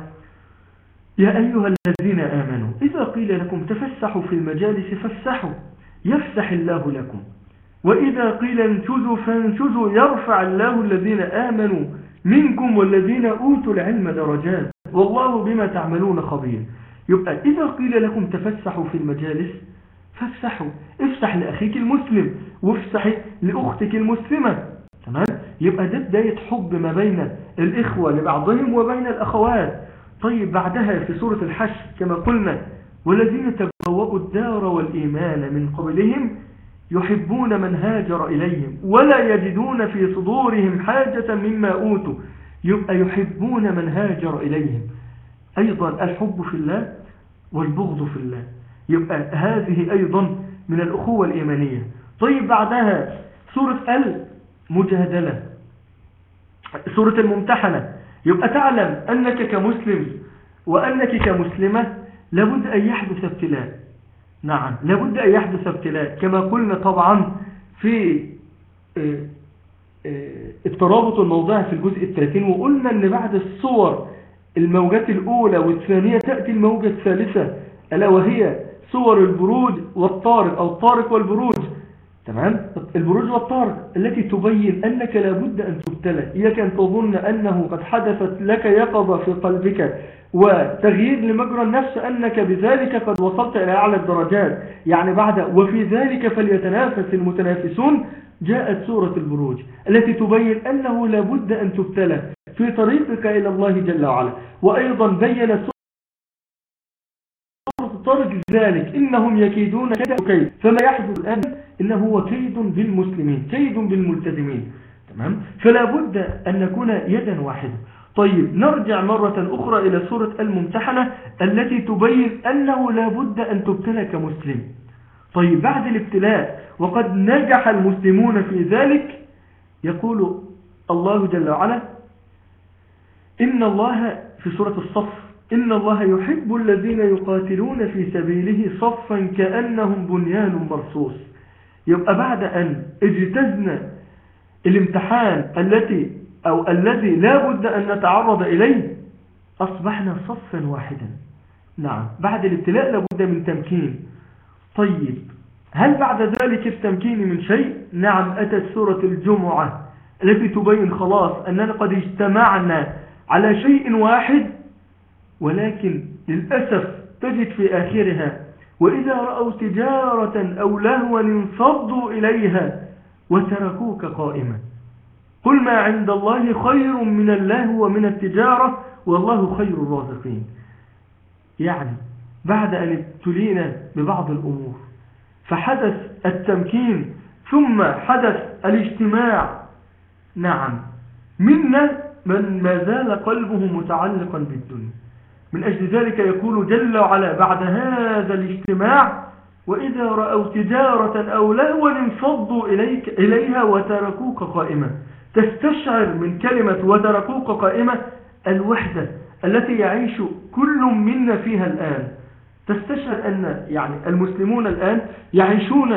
يا أيها الذين آمنوا إذا قيل لكم تفسحوا في المجالس فافسحوا يفسح الله لكم وإذا قيل انشزوا فانشزوا يرفع الله الذين آمنوا منكم والذين أوتوا العلم درجات والله بما تعملون خبير. يبقى إذا قيل لكم تفسحوا في المجالس فافسحوا، افسح لأخيك المسلم وافسح لأختك المسلمة. تمام. يبقى ده بداية حب ما بين الإخوة لبعضهم وبين الأخوات. طيب بعدها في سورة الحشر كما قلنا والذين تبوأوا الدار والإيمان من قبلهم يحبون من هاجر إليهم ولا يجدون في صدورهم حاجة مما أوتوا. يبقى يحبون من هاجر إليهم، أيضا الحب في الله والبغض في الله. يبقى هذه أيضا من الأخوة الإيمانية. طيب بعدها سورة المجادلة سورة الممتحنة. يبقى تعلم أنك كمسلم وأنك كمسلمة لابد أن يحدث ابتلاء. نعم لابد أن يحدث ابتلاء كما قلنا طبعا في الترابط الموضوع في الجزء 30 وقلنا أن بعد الصور الموجات الأولى والثانية تأتي الموجة الثالثة ألا وهي صور البروج والطارق أو الطارق والبروج. تمام. البروج والطارق التي تبين أنك لابد أن تبتلى. إياك أن تظن أنه قد حدثت لك يقظة في قلبك وتغيير لمجرى النفس أنك بذلك قد وصلت إلى أعلى الدرجات. يعني بعد وفي ذلك فليتنافس المتنافسون جاءت سورة البروج التي تبين أنه لابد أن تبتلى في طريقك إلى الله جل وعلا. وأيضا بين سورة الطارق ذلك إنهم يكيدون كيد فما يحدث الآن إنه هو كيد بالمسلمين كيد بالملتزمين. تمام. فلا بد أن نكون يدا واحدة. طيب نرجع مرة أخرى إلى سورة الممتحنة التي تبين أنه لا بد أن تبتلى كمسلم. طيب بعد الابتلاء وقد نجح المسلمون في ذلك يقول الله جل وعلا إن الله في سورة الصف إن الله يحب الذين يقاتلون في سبيله صفا كأنهم بنيان مرصوص. يبقى بعد أن اجتزنا الامتحان التي أو الذي لا بد أن نتعرض إليه، أصبحنا صفا واحدا. نعم، بعد الابتلاء لابد من تمكين. طيب، هل بعد ذلك التمكين من شيء؟ نعم، أتت سورة الجمعة التي تبين خلاص أننا قد اجتمعنا على شيء واحد، ولكن للأسف تجد في آخرها: وإذا رأوا تجارة أو لهوا انفضوا إليها وتركوك قائما قل ما عند الله خير من اللهو ومن التجارة والله خير الرازقين. يعني بعد أن ابتلينا ببعض الأمور فحدث التمكين ثم حدث الاجتماع. نعم، منا من ما زال قلبه متعلقا بالدنيا. من أجل ذلك يقول جل وعلا بعد هذا الاجتماع: وإذا رأوا تجارة أو لهوا انفضوا إليها وتركوك قائما. تستشعر من كلمة وتركوك قائمة الوحدة التي يعيش كل منا فيها الآن. تستشعر أن يعني المسلمون الآن يعيشون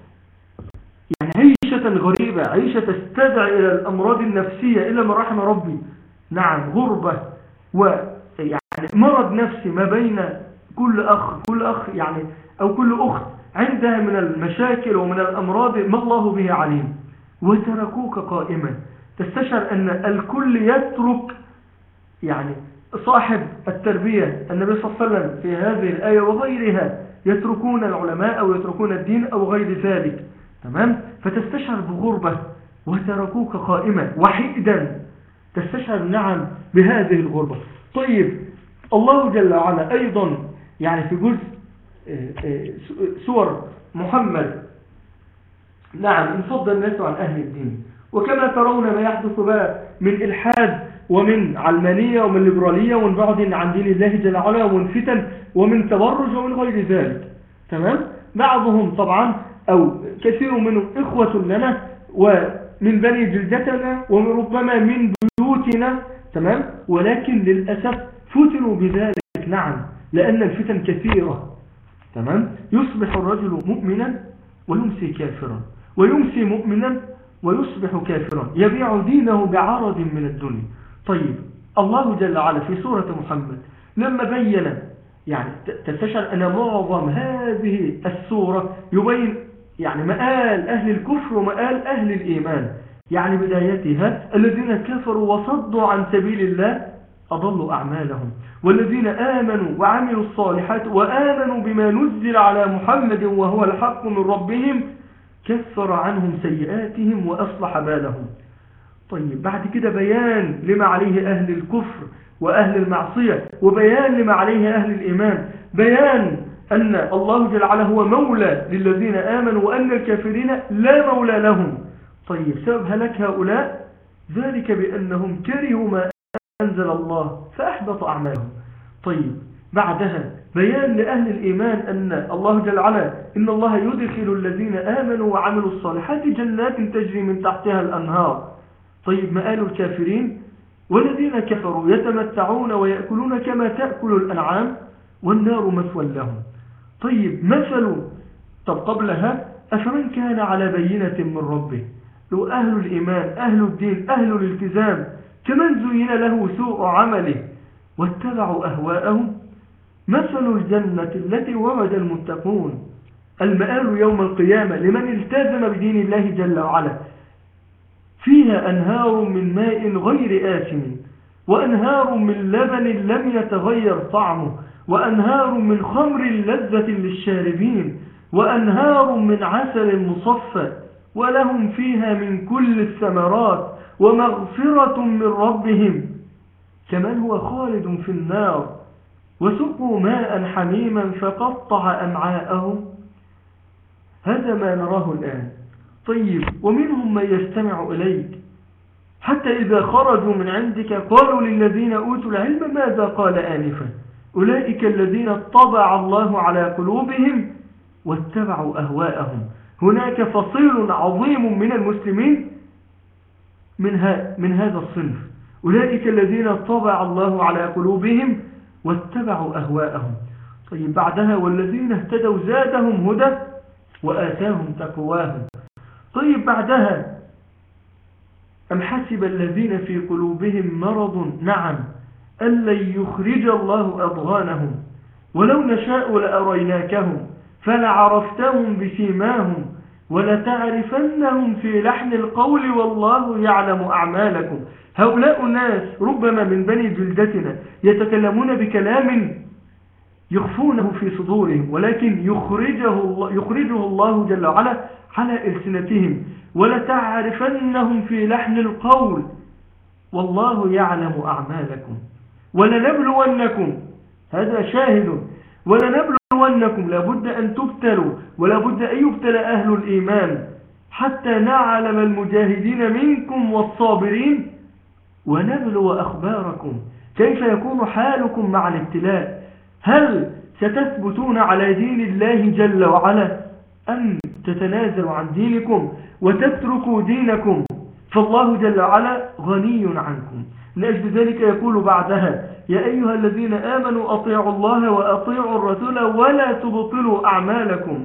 عيشة غريبة، عيشة تستدعي إلى الأمراض النفسية إلا من رحم ربي. نعم، غربة ويعني مرض نفسي ما بين كل أخ يعني أو كل أخت عندها من المشاكل ومن الأمراض ما الله به عليم. وتركوك قائما. تستشعر أن الكل يترك، يعني صاحب التربية النبي صلى الله عليه وسلم في هذه الآية وغيرها يتركون العلماء أو يتركون الدين أو غير ذلك. تمام؟ فتستشعر بغربة. وتركوك قائما وحيدا. تستشعر نعم بهذه الغربة. طيب، الله جل وعلا أيضا يعني في جزء سور محمد نعم انفضل الناس عن أهل الدين. وكما ترون ما يحدث بقى من إلحاد ومن علمانية ومن ليبرالية ومن بعد عن دين الله جل وعلا ومن فتن ومن تبرج ومن غير ذلك. تمام؟ بعضهم طبعا أو كثير منهم إخوة لنا ومن بني جلدتنا وربما من بيوتنا. تمام؟ ولكن للأسف فتنوا بذلك. نعم، لأن الفتن كثيرة. تمام؟ يصبح الرجل مؤمنا ويمسي كافرا، ويمسي مؤمنا ويصبح كافرا، يبيع دينه بعرض من الدنيا. طيب، الله جل وعلا في سورة محمد لما بين يعني تستشعر أن معظم هذه السورة يبين يعني مآل أهل الكفر ومآل أهل الإيمان. يعني بدايتها: الذين كفروا وصدوا عن سبيل الله أضلوا أعمالهم، والذين آمنوا وعملوا الصالحات وآمنوا بما نزل على محمد وهو الحق من ربهم كفر عنهم سيئاتهم وأصلح بالهم. طيب، بعد كده بيان لما عليه أهل الكفر وأهل المعصية، وبيان لما عليه أهل الإيمان. بيان أن الله جل وعلا هو مولى للذين آمنوا وأن الكافرين لا مولى لهم. طيب، سبب هلك هؤلاء ذلك بأنهم كرهوا ما أنزل الله فأحبط أعمالهم. طيب، بعدها بيان لأهل الإيمان أن الله جل وعلا إن الله يدخل الذين آمنوا وعملوا الصالحات جنات تجري من تحتها الأنهار. طيب، مآل الكافرين: والذين كفروا يتمتعون ويأكلون كما تأكل الأنعام والنار مثوى لهم. طيب، طب قبلها: أفمن كان على بينة من ربه، لو أهل الإيمان أهل الدين أهل الالتزام كمن زين له سوء عمله واتبعوا أهواءهم مثل الجنة التي وعد المتقون. المآل يوم القيامة لمن التزم بدين الله جل وعلا، فيها أنهار من ماء غير آسن وأنهار من لبن لم يتغير طعمه وأنهار من خمر لذة للشاربين وأنهار من عسل مصفى ولهم فيها من كل الثمرات ومغفرة من ربهم كمن هو خالد في النار وسقوا ماء حميما فقطع أمعاءهم. هذا ما نراه الآن. طيب، ومنهم من يستمع إليك حتى إذا خرجوا من عندك قالوا للذين أوتوا العلم ماذا قال آنفا أولئك الذين طبع الله على قلوبهم واتبعوا أهواءهم. هناك فصيل عظيم من المسلمين من هذا الصنف. أولئك الذين طبع الله على قلوبهم واتبعوا أهواءهم. طيب، بعدها: والذين اهتدوا زادهم هدى وآتاهم تقواهم. طيب، بعدها: أم حسب الذين في قلوبهم مرض نعم أن لن يخرج الله أضغانهم ولو نشاء لأريناكهم فلعرفتهم بسيماهم ولتعرفنهم في لحن القول والله يعلم أعمالكم. هؤلاء الناس ربما من بني جلدتنا يتكلمون بكلام يخفونه في صدورهم، ولكن يخرجه الله جل وعلا على ألسنتهم. ولتعرفنهم في لحن القول والله يعلم أعمالكم. ولنبلونكم، هذا شاهد، ولنبلونكم لابد أن تبتلوا ولابد أن يبتلى أهل الإيمان حتى نعلم المجاهدين منكم والصابرين ونبلو أخباركم كيف يكون حالكم مع الابتلاء. هل ستثبتون على دين الله جل وعلا أم تتنازلوا عن دينكم وتتركوا دينكم؟ فالله جل وعلا غني عنكم. لأجل ذلك يقول بعدها يا أيها الذين آمنوا أطيعوا الله وأطيعوا الرسول ولا تبطلوا أعمالكم.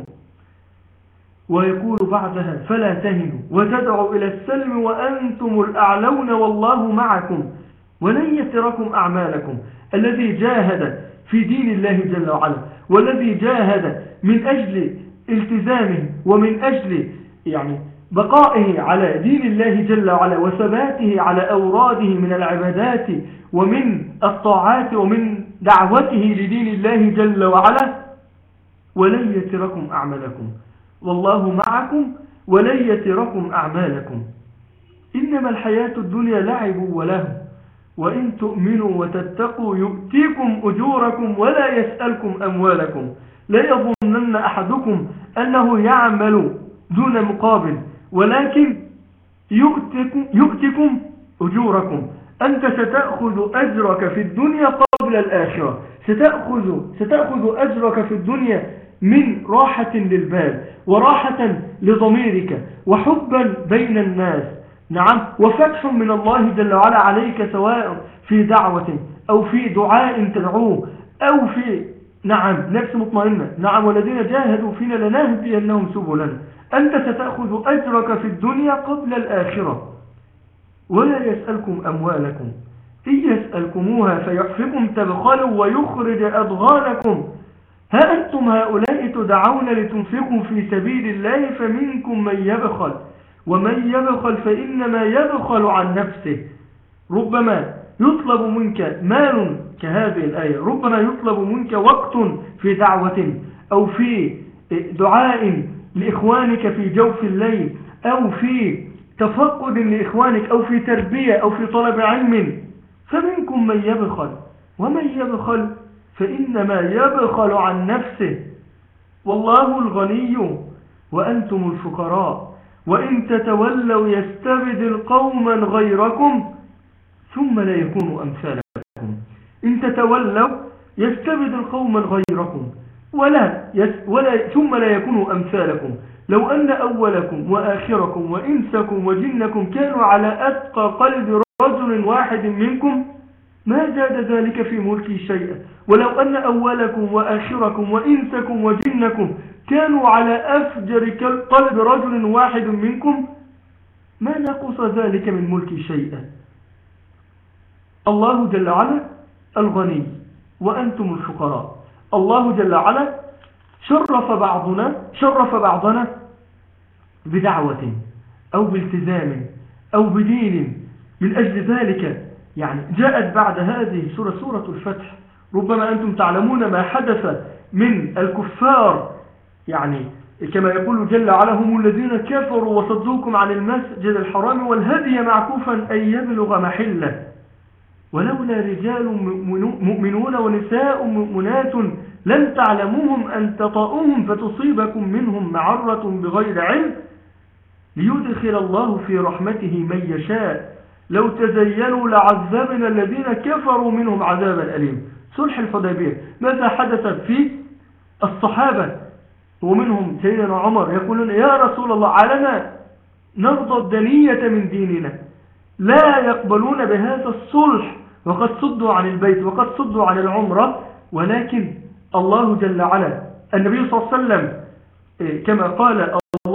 ويقول بعدها فلا تهنوا وتدعوا إلى السلم وأنتم الأعلون والله معكم ولن يتركم أعمالكم. الذي جاهد في دين الله جل وعلا والذي جاهد من أجل التزامه ومن أجل بقائه على دين الله جل وعلا وثباته على أوراده من العبادات ومن الطاعات ومن دعوته لدين الله جل وعلا ولن يتركم أعمالكم والله معكم ولن يتركم أعمالكم. إنما الحياة الدنيا لعب وله وإن تؤمنوا وتتقوا يؤتيكم أجوركم ولا يسألكم أموالكم. لا يظنن أحدكم أنه يعمل دون مقابل ولكن يؤتكم أجوركم. أنت ستأخذ أجرك في الدنيا قبل الآخرة. ستأخذ أجرك في الدنيا من راحة للبال وراحة لضميرك وحبا بين الناس، نعم، وفتح من الله جل وعلا عليك سواء في دعوة أو في دعاء تدعوه أو في نفس مطمئنة، نعم، والذين جاهدوا فينا لنهدينهم سبلنا. أنت ستأخذ أجرك في الدنيا قبل الآخرة. ولا يسألكم أموالكم إن يسألكموها فيحفكم تبخلوا ويخرج أضغانكم. ها أنتم هؤلاء تدعون لتنفقوا في سبيل الله فمنكم من يبخل ومن يبخل فإنما يبخل عن نفسه. ربما يطلب منك مال كهذه الآية، ربما يطلب منك وقت في دعوة أو في دعاء لإخوانك في جوف الليل أو في تفقد لإخوانك أو في تربية أو في طلب علم، فمنكم من يبخل ومن يبخل فإنما يبخل عن نفسه والله الغني وأنتم الفقراء وإن تتولوا يستبدل قوما غيركم ثم لا يكونوا أمثالكم. إن تتولوا يستبدل قوما غيركم ثم لا يكونوا أمثالكم. لو أن أولكم وآخركم وإنسكم وجنكم كانوا على أتقى قلب رجل واحد منكم ما زاد ذلك في ملكي شيئا. ولو أن أولكم وآخركم وإنسكم وجنكم كانوا على أفجر قلب رجل واحد منكم ما نقص ذلك من ملكي شيئا. الله جل وعلا الغني وأنتم الفقراء. الله جل وعلا شرف بعضنا بدعوة أو بالتزام أو بدين. من أجل ذلك جاءت بعد هذه سورة الفتح. ربما أنتم تعلمون ما حدث من الكفار، كما يقول جل وعلا هم الذين كفروا وصدوكم عن المسجد الحرام والهدي معكوفا أن يبلغ محله ولولا رجال مؤمنون ونساء مؤمنات لن تعلموهم أن تطؤوهم فتصيبكم منهم معرة بغير علم ليدخل الله في رحمته من يشاء لو تزينوا لعذبنا الذين كفروا منهم عذابا أليم. صلح الحديبية ماذا حدث في الصحابة ومنهم سيدنا عمر يقولون يا رسول الله علنا نرضى الدنية من ديننا، لا يقبلون بهذا الصلح وقد صدوا عن البيت وقد صدوا عن العمرة. ولكن الله جل وعلا النبي صلى الله عليه وسلم كما قال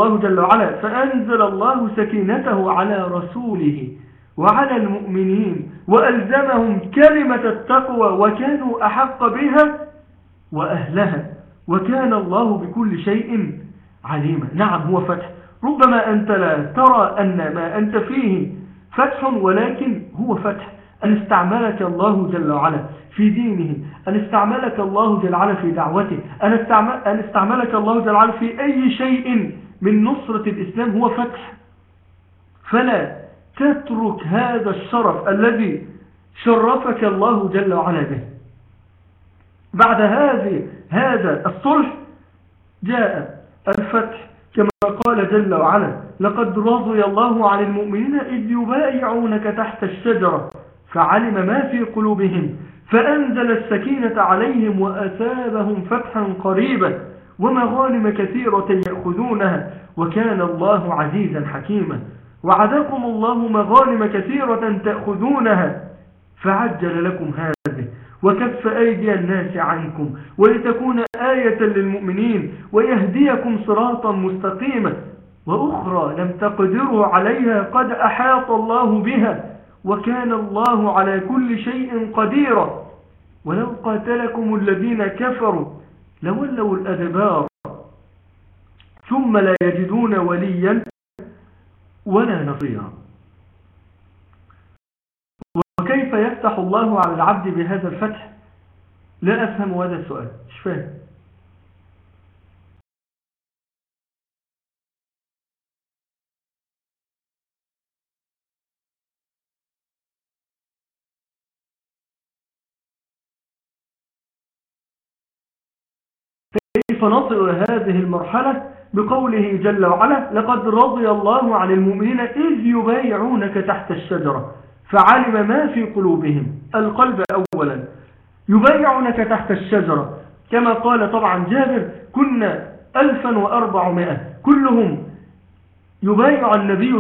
الله جل وعلا فأنزل الله سكينته على رسوله وعلى المؤمنين وألزمهم كلمة التقوى وكانوا أحق بها وأهلها وكان الله بكل شيء عليما. نعم هو فتح، ربما أنت لا ترى أن ما أنت فيه فتح، ولكن هو فتح أن استعملك الله جل وعلا في دينه، أن استعملك الله جل وعلا في دعوته، أن استعملك الله جل وعلا في أي شيء من نصرة الإسلام، هو فتح. فلا تترك هذا الشرف الذي شرفك الله جل وعلا به. بعد هذا الصلح جاء الفتح كما قال جل وعلا لقد رضي الله عن المؤمنين إذ يبايعونك تحت الشجرة فعلم ما في قلوبهم فأنزل السكينة عليهم وأثابهم فتحا قريبا ومغانم كثيرة يأخذونها وكان الله عزيزا حكيما. وعدكم الله مغانم كثيرة تأخذونها فعجل لكم هذه وكف أيدي الناس عنكم ولتكون آية للمؤمنين ويهديكم صراطا مستقيما وأخرى لم تقدروا عليها قد أحاط الله بها وكان الله على كل شيء قديرا. ولو قاتلكم الذين كفروا لولوا الأدبار ثم لا يجدون وليا ولا نصيرا. وكيف يفتح الله على العبد بهذا الفتح؟ لا أفهم هذا السؤال، مش فاهم. كيف نصل إلى هذه المرحلة؟ بقوله جل وعلا لقد رضي الله عن المؤمنين إذ يبايعونك تحت الشجرة فعلم ما في قلوبهم. القلب أولا، يبايعونك تحت الشجرة كما قال طبعا جابر كنا 1400 كلهم يبايع النبي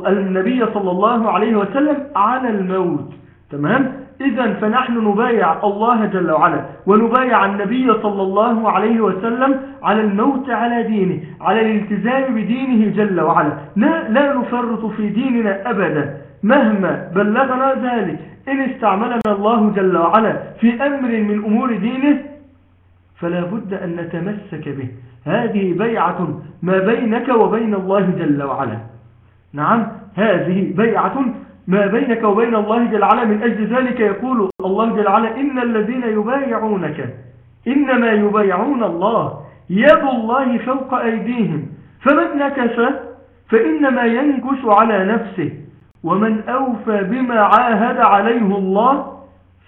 صلى الله عليه وسلم على الموت. تمام؟ إذن فنحن نبايع الله جل وعلا ونبايع النبي صلى الله عليه وسلم على الموت على دينه، على الالتزام بدينه جل وعلا، لا نفرط في ديننا أبدا مهما بلغنا ذلك. إن استعملنا الله جل وعلا في أمر من أمور دينه فلا بد أن نتمسك به. هذه بيعة ما بينك وبين الله جل وعلا. نعم هذه بيعة ما بينك وبين الله جل وعلا. من أجل ذلك يقول الله جل وعلا إن الذين يبايعونك إنما يبايعون الله يد الله فوق أيديهم فمن نكث فإنما ينكث على نفسه ومن أوفى بما عاهد عليه الله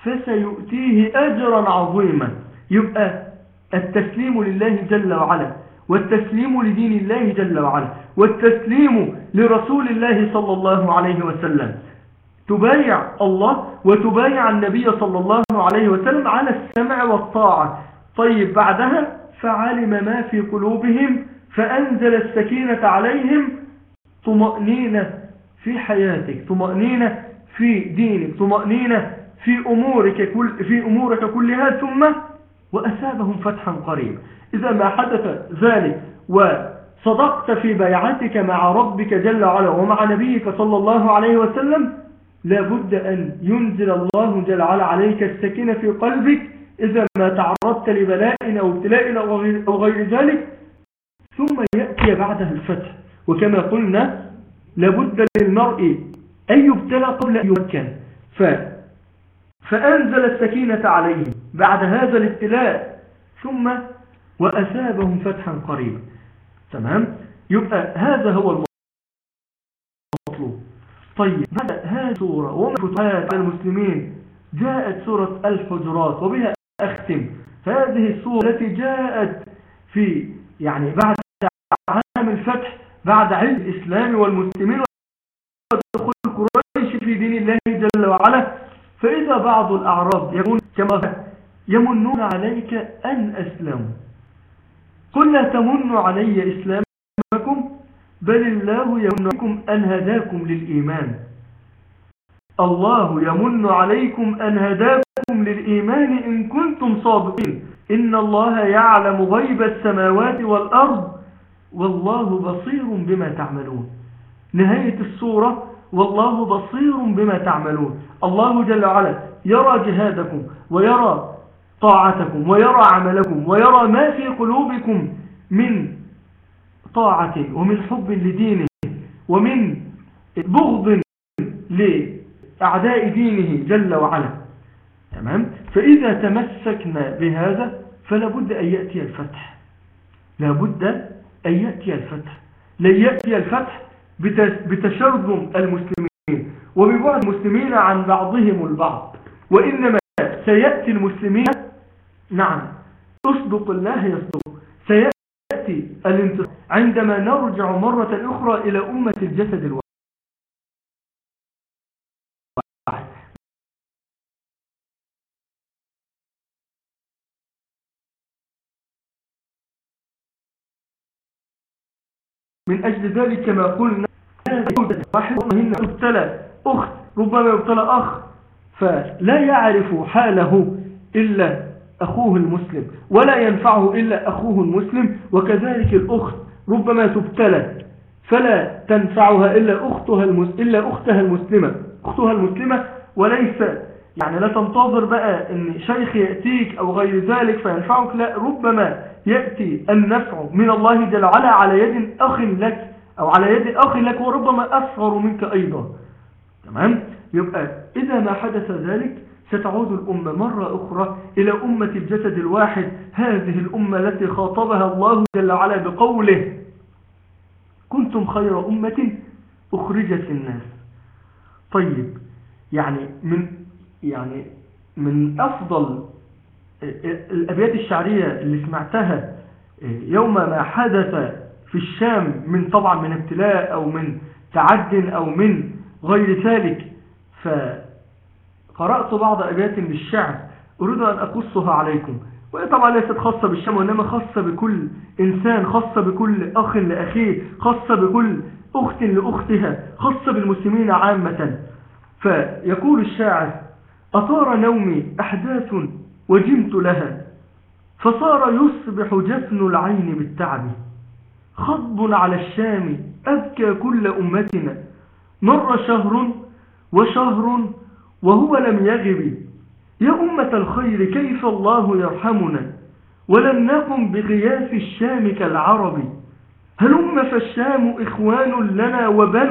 فسيؤتيه أجرا عظيما. يبقى التسليم لله جل وعلا والتسليم لدين الله جل وعلا والتسليم لرسول الله صلى الله عليه وسلم، تبايع الله وتبايع النبي صلى الله عليه وسلم على السمع والطاعة. طيب بعدها فعلم ما في قلوبهم فأنزل السكينة عليهم، طمأنينة في حياتك، طمأنينة في دينك، طمأنينة في أمورك كلها، ثم وأثابهم فتحا قريبا. إذا ما حدث ذلك وصدقت في بيعتك مع ربك جل وعلا ومع نبيك صلى الله عليه وسلم لابد أن ينزل الله جل وعلا عليك السكينة في قلبك إذا ما تعرضت لبلاء أو ابتلاء أو غير ذلك، ثم يأتي بعدها الفتح. وكما قلنا لابد للمرء أن يبتلى قبل أن يمكن، فأنزل السكينة عليهم بعد هذا الابتلاء ثم وأثابهم فتحا قريبا. تمام؟ يبقى هذا هو المطلوب. طيب بعد هذه السورة ومن فتحات المسلمين جاءت سورة الحجرات، وبها أختم هذه السورة التي جاءت في بعد عام الفتح، بعد علم الإسلام والمسلمين ودخول قريش في دين الله جل وعلا. فإذا بعض الأعراب يقول كما يمنون عليك أن أسلموا، قل لا تمنوا علي إسلامكم بل الله يمن عليكم أن هداكم للإيمان. الله يمن عليكم أن هداكم للإيمان إن كنتم صادقين إن الله يعلم غيب السماوات والأرض والله بصير بما تعملون. نهاية السورة والله بصير بما تعملون. الله جل وعلا يرى جهادكم ويرى طاعتكم ويرى عملكم ويرى ما في قلوبكم من طاعة ومن حب لدينه ومن بغض لأعداء دينه جل وعلا. تمام؟ فإذا تمسكنا بهذا فلا بد أن يأتي الفتح. لا بد أن يأتي الفتح. لن يأتي الفتح بتشرذم المسلمين وببعد المسلمين عن بعضهم البعض، وإنما سيأتي المسلمين، نعم أصدق الله يصدق، سيأتي الانتصار عندما نرجع مرة أخرى إلى أمة الجسد الواحد. من أجل ذلك كما قلنا واحد هنا يبتلى أخت، ربما يبتلى أخ، فلا يعرف حاله إلا أخوه المسلم ولا ينفعه إلا أخوه المسلم. وكذلك الأخت ربما تبتلى فلا تنفعها إلا أختها المسلمة، وليس يعني لا تنتظر بقى أن شيخ يأتيك أو غير ذلك فينفعك، لا، ربما يأتي النفع من الله جل وعلا على يد أخ لك أو على يد أخ لك وربما أصغر منك أيضا. تمام؟ يبقى إذا ما حدث ذلك ستعود الأمة مرة أخرى إلى أمة الجسد الواحد، هذه الأمة التي خاطبها الله جل وعلا بقوله كنتم خير أمة أخرجت للناس. طيب، يعني من أفضل الأبيات الشعرية اللي سمعتها يوم ما حدث في الشام من طبعا من ابتلاء أو من تعد أو من غير ذلك، فقرأت بعض أبيات للشعر أريد أن أقصها عليكم، وهي طبعا ليست خاصة بالشام وإنما خاصة بكل إنسان، خاصة بكل أخ لأخيه، خاصة بكل أخت لأختها، خاصة بالمسلمين عامة. فيقول الشاعر أطار نومي أحداث وجمت لها، فصار يصبح جفن العين بالتعب، خضب على الشام أبكى كل أمتنا، مر شهر وشهر وهو لم يغب، يا أمة الخير كيف الله يرحمنا، ولم نقم بغياث الشام كالعرب، هلم فالشام إخوان لنا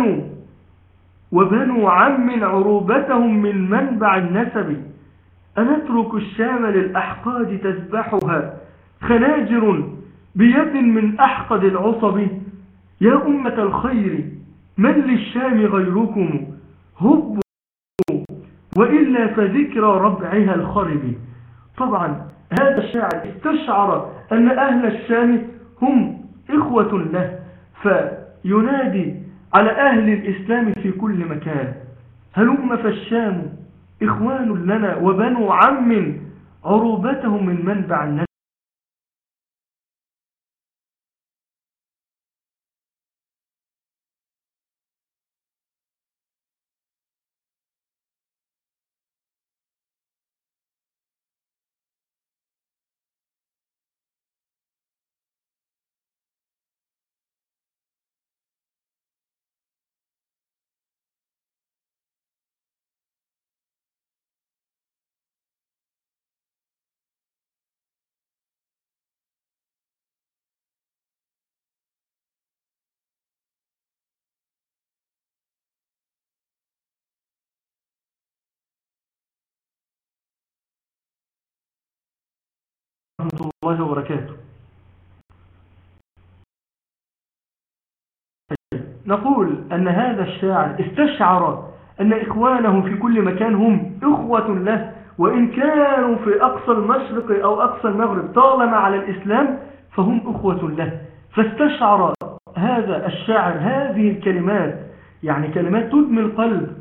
وبنو عم عروبتهم من منبع النسب، أنترك الشام للأحقاد تذبحها خناجر بيد من أحقد العصب، يا أمة الخير من للشام غيركم، هبوا وإلا فذكرى ربعها الخرب. طبعا هذا الشاعر استشعر أن أهل الشام هم إخوة له، فينادي على أهل الإسلام في كل مكان، هلم فالشام إخوان لنا وبنو عم عروبتهم من منبع النسب. ورحمة الله وبركاته. نقول أن هذا الشاعر استشعر أن إخوانه في كل مكان هم إخوة له، وإن كانوا في أقصى المشرق أو أقصى المغرب طالما على الإسلام فهم إخوة له. فاستشعر هذا الشاعر هذه الكلمات، يعني كلمات تدمي القلب،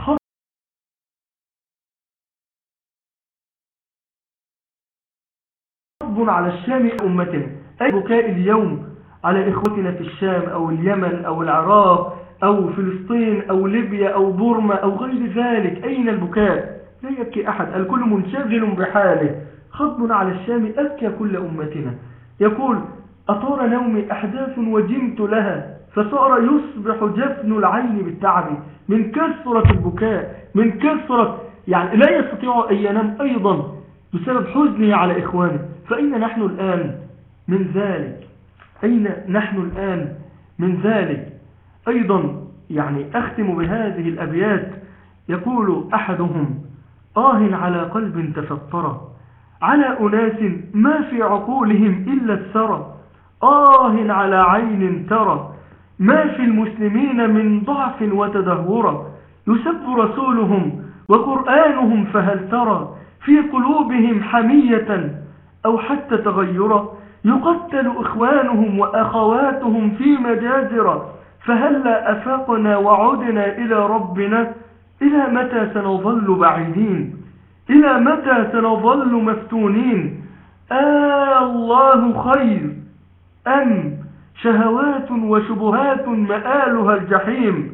خطب على الشام أمتنا، أي بكاء اليوم على إخوتنا في الشام أو اليمن أو العراق أو فلسطين أو ليبيا أو بورما أو غير ذلك. أين البكاء؟ لا يبكي أحد، الكل منشغل بحاله. خطب على الشام أبكى كل أمتنا. يقول أطار نومي أحداث وجمت لها، فصار يصبح جفن العين بالتعب من كثرة البكاء، من كثرة يعني لا يستطيع أن ينام أيضا بسبب حزنه على إخوانه. فأين نحن الآن من ذلك؟ أين نحن الآن من ذلك؟ أيضا يعني أختم بهذه الأبيات. يقول أحدهم: آه على قلب تفطر على أناس ما في عقولهم إلا الثرى، آه على عين ترى ما في المسلمين من ضعف وتدهور، يسب رسولهم وقرآنهم فهل ترى في قلوبهم حمية أو حتى تغيرا، يقتل إخوانهم وأخواتهم في مجازر، فهلا أفاقنا وعدنا إلى ربنا، إلى متى سنظل بعيدين، إلى متى سنظل مفتونين، الله خير أم شهوات وشبهات مآلها الجحيم،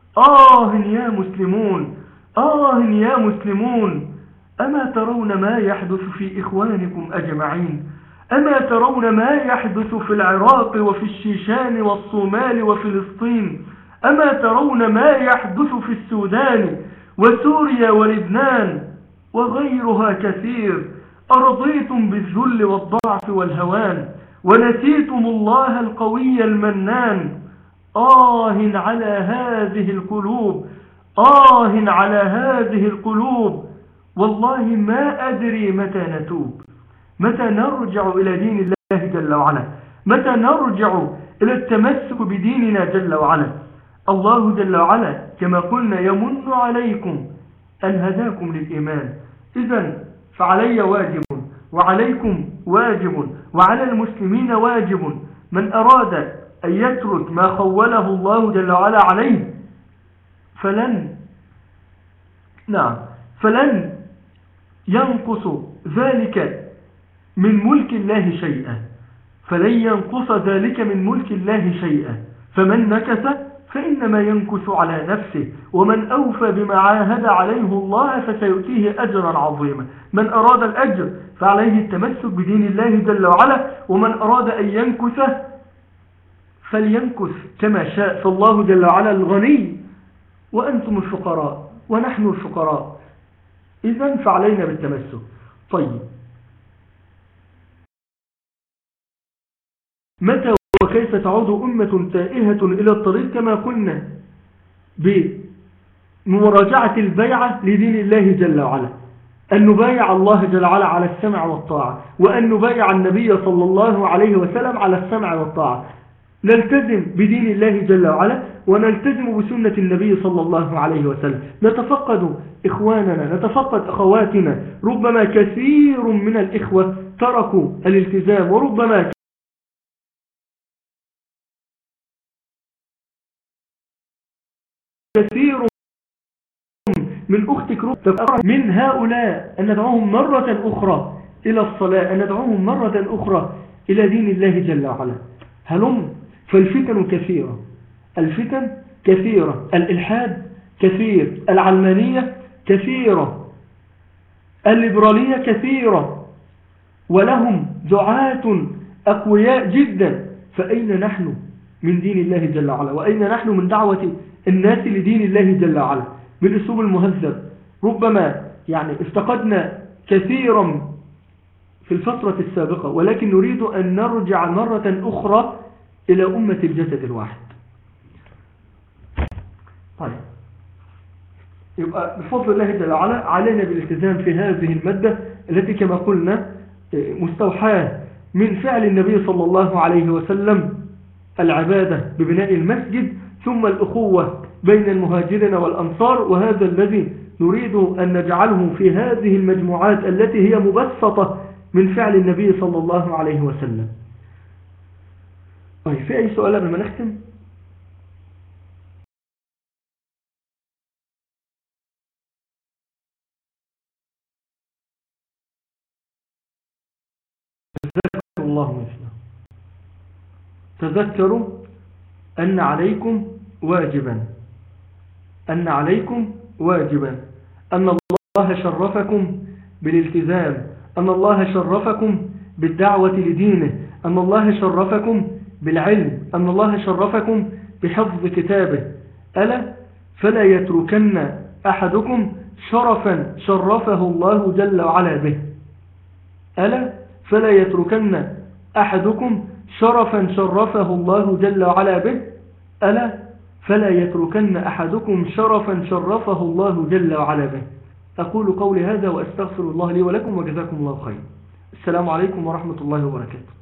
يا مسلمون، يا مسلمون، أما ترون ما يحدث في إخوانكم أجمعين؟ أما ترون ما يحدث في العراق وفي الشيشان والصومال وفلسطين؟ أما ترون ما يحدث في السودان وسوريا ولبنان وغيرها كثير؟ أرضيتم بالذل والضعف والهوان ونسيتم الله القوي المنان، على هذه القلوب، على هذه القلوب، والله ما أدري متى نتوب، متى نرجع إلى دين الله جل وعلا، متى نرجع إلى التمسك بديننا جل وعلا. الله جل وعلا كما قلنا يمن عليكم أن هداكم للإيمان، إذن فعلي واجب وعليكم واجب وعلى المسلمين واجب، من أراد أن يترك ما خوله الله جل وعلا عليه فلن ينقص ذلك من ملك الله شيئا، فلن ينقص ذلك من ملك الله شيئا، فمن نكث فإنما ينكث على نفسه، ومن أوفى بما عاهد عليه الله فسيؤتيه أجرا عظيما. من أراد الأجر فعليه التمسك بدين الله جل وعلا، ومن أراد أن ينكث فلينكث كما شاء، فالله جل وعلا الغني وأنتم الفقراء ونحن الفقراء، إذن فعلينا بالتمسك. طيب، متى وكيف تعود أمة تائهة إلى الطريق؟ كما قلنا بمراجعة البيعة لدين الله جل وعلا، أن نبايع الله جل وعلا على السمع والطاعة، وأن نبايع النبي صلى الله عليه وسلم على السمع والطاعة، نلتزم بدين الله جل وعلا ونلتزم بسنة النبي صلى الله عليه وسلم، نتفقد إخواننا، نتفقد أخواتنا. ربما كثير من الإخوة تركوا الالتزام، وربما كثير من أختك من هؤلاء أن ندعوهم مرة أخرى إلى الصلاة، أن ندعوهم مرة أخرى إلى دين الله جل وعلا. هلم، فالفتن كثيرة، الفتن كثيرة، الإلحاد كثير، العلمانية كثيرة، الليبرالية كثيرة، ولهم دعاة أقوياء جدا. فأين نحن من دين الله جل وعلا؟ وأين نحن من دعوة الناس لدين الله جل وعلا بالأسلوب المهذب؟ ربما يعني افتقدنا كثيرا في الفترة السابقة، ولكن نريد أن نرجع مرة أخرى إلى أمة الجسد الواحد. طيب، يبقى بفضل الله جل وعلا علينا بالالتزام في هذه المادة التي كما قلنا مستوحاة من فعل النبي صلى الله عليه وسلم، العبادة ببناء المسجد، ثم الأخوة بين المهاجرين والأنصار، وهذا الذي نريد أن نجعله في هذه المجموعات التي هي مبسطة من فعل النبي صلى الله عليه وسلم. طيب، في أي سؤال قبل ما نختم؟ تذكروا الله مثله، تذكروا أن عليكم واجبا، أن عليكم واجبا، أن الله شرفكم بالالتزام، أن الله شرفكم بالدعوة لدينه، أن الله شرفكم بالعلم، أن الله شرفكم بحفظ كتابه، ألا فلا يتركن أحدكم شرفا شرفه الله جل وعلا به، ألا فلا يتركن أحدكم شرفا شرفه الله جل وعلا به، ألا فلا يتركن أحدكم شرفا شرفه الله جل وعلا به. أقول قولي هذا وأستغفر الله لي ولكم وجزاكم الله خير. السلام عليكم ورحمة الله وبركاته.